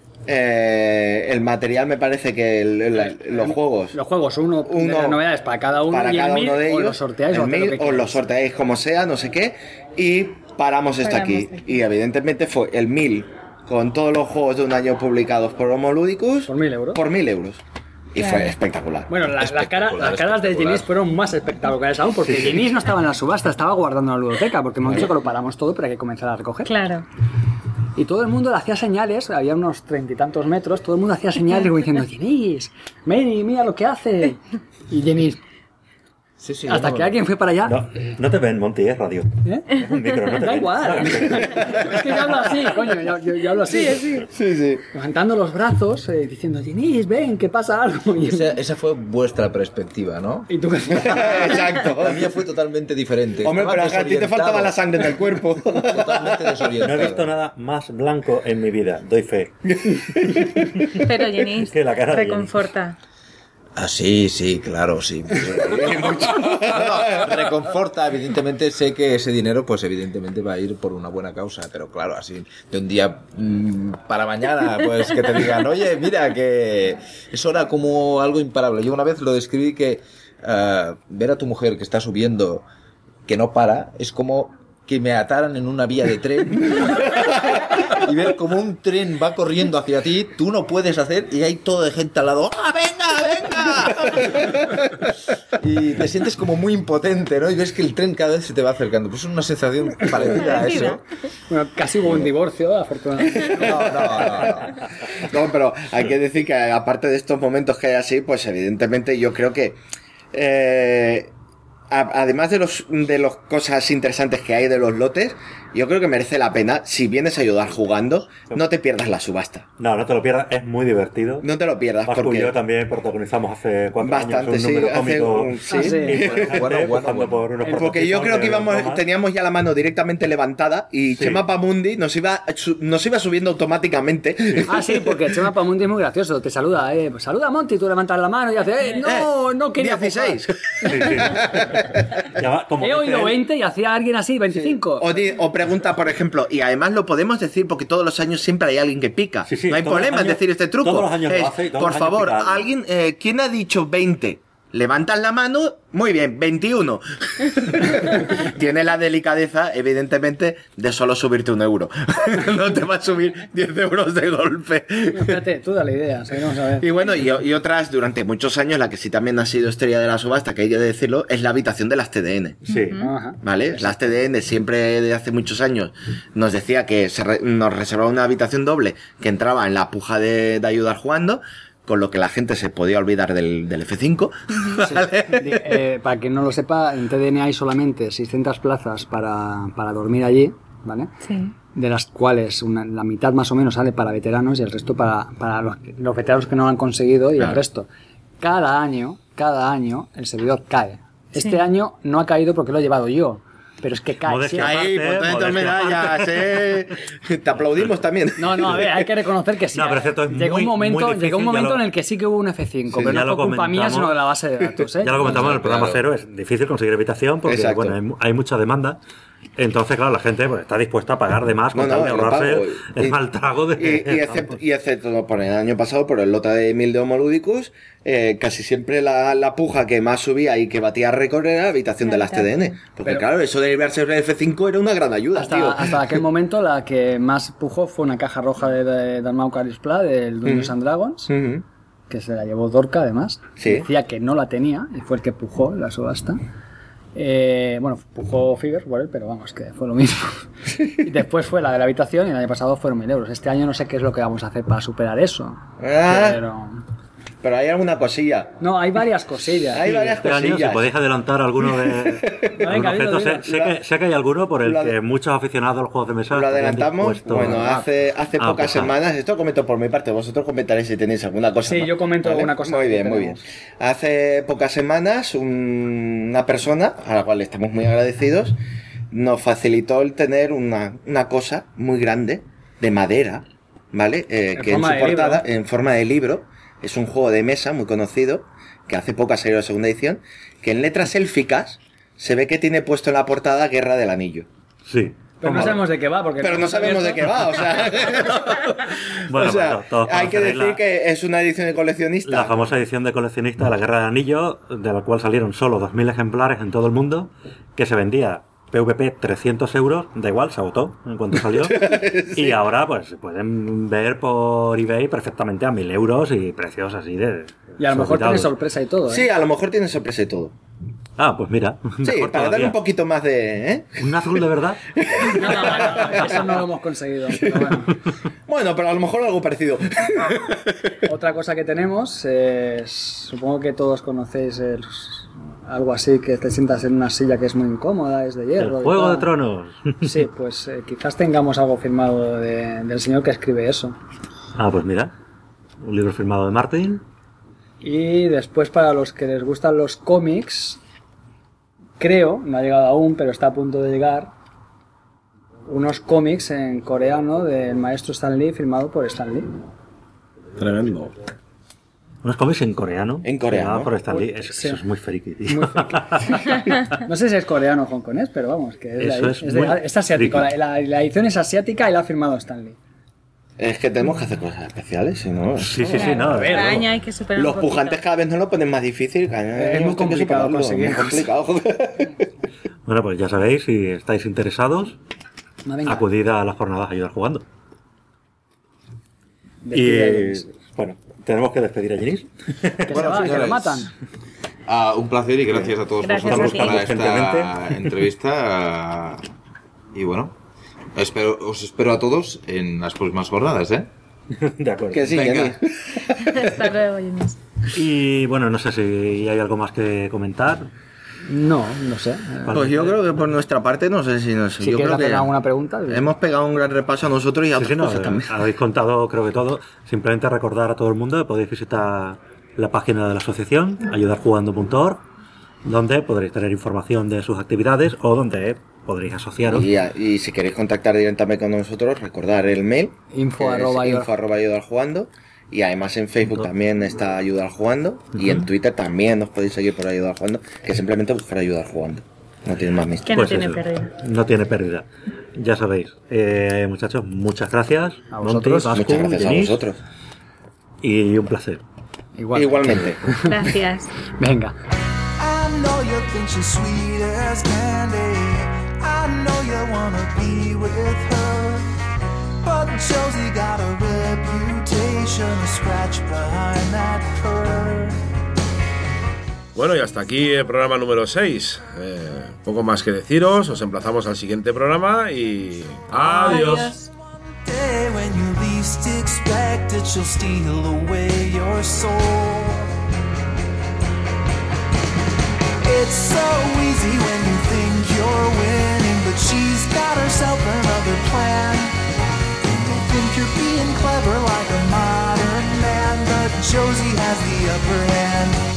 El material me parece que los juegos uno de las novedades para cada uno y cada el 1000 uno de ellos, o los sorteáis o los sorteáis como sea, no sé qué, y paramos esto aquí. Y evidentemente fue el 1000 con todos los juegos de un año publicados por Homolúdicos por 1000 euros. Por 1000 euros. Y fue espectacular. Bueno, las caras de Genís fueron más espectaculares aún, porque Genís no estaba en la subasta, estaba guardando la ludoteca, porque hemos dicho que lo paramos todo, pero hay que comenzar a recoger. Claro. Y todo el mundo le hacía señales, había unos 30 y tantos metros, todo el mundo hacía señales como diciendo, Genís, Mary, mira lo que hace. Y Genís... Sí, hasta que alguien fue para allá. No te ven, Monty, es radio. Es un micro, no te da ven. igual. Es que yo hablo así, coño, yo hablo así. Sí. Levantando los brazos, diciendo, Ginís, ven, que pasa algo. Y esa fue vuestra perspectiva, ¿no? ¿Y tú qué? Exacto. La mía fue totalmente diferente. Hombre, pero a ti te faltaba la sangre en el cuerpo. Totalmente desorientado. No he visto nada más blanco en mi vida, doy fe. Pero Ginís, que la cara de reconforta. Ah, sí, claro, sí. Reconforta, evidentemente sé que ese dinero pues evidentemente va a ir por una buena causa, pero claro, así de un día para mañana pues que te digan, oye, mira que eso era como algo imparable. Yo una vez lo describí que ver a tu mujer que está subiendo, que no para, es como que me ataran en una vía de tren y ver como un tren va corriendo hacia ti, tú no puedes hacer y hay toda de gente al lado, ¡ah, venga! Y te sientes como muy impotente, ¿no? Y ves que el tren cada vez se te va acercando. Pues es una sensación parecida a eso. Bueno, casi hubo un divorcio, afortunadamente. No, pero hay que decir que aparte de estos momentos que hay así, pues evidentemente yo creo que además de los cosas interesantes que hay de los lotes, yo creo que merece la pena, si vienes a ayudar jugando, no te pierdas la subasta. No te lo pierdas, es muy divertido. No te lo pierdas. Vasco porque y yo también protagonizamos hace 4 bastante, años un número cómico. Bueno. Porque yo creo que teníamos ya la mano directamente levantada y Chema Pamundi nos iba subiendo automáticamente. Sí, porque Chema Pamundi es muy gracioso. Te saluda, pues saluda a Monty, tú levantas la mano y haces, no quería 16. He oído 20 y hacía alguien así, 25. O pregunta, por ejemplo, y además lo podemos decir porque todos los años siempre hay alguien que pica. No hay problema en decir este truco. Todos los años lo hace y todos por los años favor, pica. alguien, ¿quién ha dicho 20? Levantas la mano, muy bien, 21. Tiene la delicadeza, evidentemente, de solo subirte 1 euro. No te va a subir 10 euros de golpe. Espérate, tú dale idea, seguimos a ver. Y bueno, y otras, durante muchos años, la que sí también ha sido estrella de la subasta, que hay que decirlo, es la habitación de las TDN. Sí. ¿Vale? Las TDN siempre de hace muchos años nos decía que nos reservaba una habitación doble que entraba en la puja de ayudar jugando, con lo que la gente se podía olvidar del F5. ¿Vale? Para quien no lo sepa, en TDN hay solamente 600 plazas para dormir allí, ¿vale? Sí. De las cuales la mitad más o menos sale para veteranos y el resto para los veteranos que no lo han conseguido y el resto. Cada año el servidor cae. Este año no ha caído porque lo he llevado yo. Pero es que cae. Ahí, ponte tus medallas, Te aplaudimos también. No, a ver, hay que reconocer que sí. No, pero es cierto, es llegó un momento en el que sí que hubo un F5, pero no fue culpa mía, sino de la base de datos. Ya lo comentamos en el programa 0, es difícil conseguir habitación porque bueno, hay mucha demanda. Entonces, claro, la gente pues, está dispuesta a pagar de más con tal de ahorrarse el mal trago de... Y excepto por el año pasado, por el lote de 1000 de Homo Ludicus, casi siempre la puja que más subía y que batía récord era la habitación de las TDN. Porque claro, eso de liberarse el F5 era una gran ayuda, hasta aquel momento la que más pujó fue una caja roja de Dalmau Carisplá, del Dungeons and Dragons, que se la llevó Dorca además. Decía que no la tenía y fue el que pujó la subasta. Pujó Fiverr por él, pero vamos, que fue lo mismo. Y después fue la de la habitación y el año pasado fueron 1000 euros. Este año no sé qué es lo que vamos a hacer para superar eso. Pero hay alguna cosilla. No, hay varias cosillas. Este año, si podéis adelantar alguno de objetos, sé que hay alguno por el que muchos aficionados a los juegos de mesa lo adelantamos. Bueno, hace pocas semanas, esto comento por mi parte, vosotros comentaréis si tenéis alguna cosa. Sí, yo comento alguna cosa. Muy bien. Hace pocas semanas una persona a la cual estamos muy agradecidos nos facilitó el tener una cosa muy grande de madera, ¿vale? Que en su portada, en forma de libro. Es un juego de mesa muy conocido, que hace poco ha salido la segunda edición, que en letras élficas se ve que tiene puesto en la portada Guerra del Anillo. Sí. Pero no sabemos de qué va. Pero no sabemos de qué va, o sea... hay que decir que es una edición de coleccionista. La famosa edición de coleccionista de la Guerra del Anillo, de la cual salieron solo 2000 ejemplares en todo el mundo, que se vendía... PVP 300 euros, da igual, se agotó en cuanto salió. Y ahora pues se pueden ver por eBay perfectamente a 1000 euros y precios así de... Y a lo mejor tiene sorpresa y todo, Sí, a lo mejor tiene sorpresa y todo. Pues mira. Sí, para darle un poquito más de... ¿Un azul de verdad? No, eso no lo hemos conseguido. Pero bueno, pero a lo mejor algo parecido. Otra cosa que tenemos es... Supongo que todos conocéis algo así, que te sientas en una silla que es muy incómoda, es de hierro. El Juego de Tronos. Sí, pues quizás tengamos algo firmado del señor que escribe eso. Ah, pues mira, un libro firmado de Martin. Y después, para los que les gustan los cómics, creo, no ha llegado aún, pero está a punto de llegar, unos cómics en coreano del maestro Stan Lee, firmado por Stan Lee. Tremendo. Unos cómics en coreano. En coreano. Por Stan Lee. Sí. Eso es muy friki, tío. Muy friki. No sé si es coreano o hongkonés, pero vamos, que es asiático. La edición es asiática y la ha firmado Stan Lee. Es que tenemos que hacer cosas especiales, si no... Sí, no. A ver, cada año hay que superar los pujantes cada vez nos lo ponen más difícil. Es muy complicado conseguir. Muy complicado. Bueno, pues ya sabéis, si estáis interesados, acudid a las jornadas Ayudar Jugando. Y bueno, tenemos que despedir a Jenis. Que lo matan. Un placer y gracias a todos vosotros para esta entrevista. Y bueno, os espero a todos en las próximas jornadas, ¿eh? De acuerdo. Que sí, venga. Hasta luego, Jenis. Y bueno, no sé si hay algo más que comentar. No sé. Pues yo creo que por nuestra parte, no sé si... Si quieres hacer alguna pregunta. Hemos pegado un gran repaso a nosotros y a otras cosas también. Habéis contado, creo que todo. Simplemente recordar a todo el mundo que podéis visitar la página de la asociación, ayudarjugando.org, donde podréis tener información de sus actividades o donde podréis asociaros. Y si queréis contactar directamente con nosotros, recordar el mail info@ayudarjugando. Y además en Facebook también está Ayudar Jugando. Y en Twitter también nos podéis seguir por Ayudar Jugando, que simplemente buscar Ayudar Jugando. No tiene más misterio. Que no tiene pérdida. No tiene pérdida. Ya sabéis. Muchachos, muchas gracias. A vosotros. Monty, muchas gracias Jenis, a vosotros. Y un placer. Igualmente. Gracias. Venga. I know you think she's sweet as candy. I know you wanna be with her. But Josie got a reputation, a scratch behind that purr. Bueno, y hasta aquí el programa número 6. Poco más que deciros. Os emplazamos al siguiente programa y... ¡Adiós! Day when you least expect it, she'll steal away your soul. It's so easy when you think you're winning, but she's got herself another plan. You think you're being clever like a modern man, but Josie has the upper hand.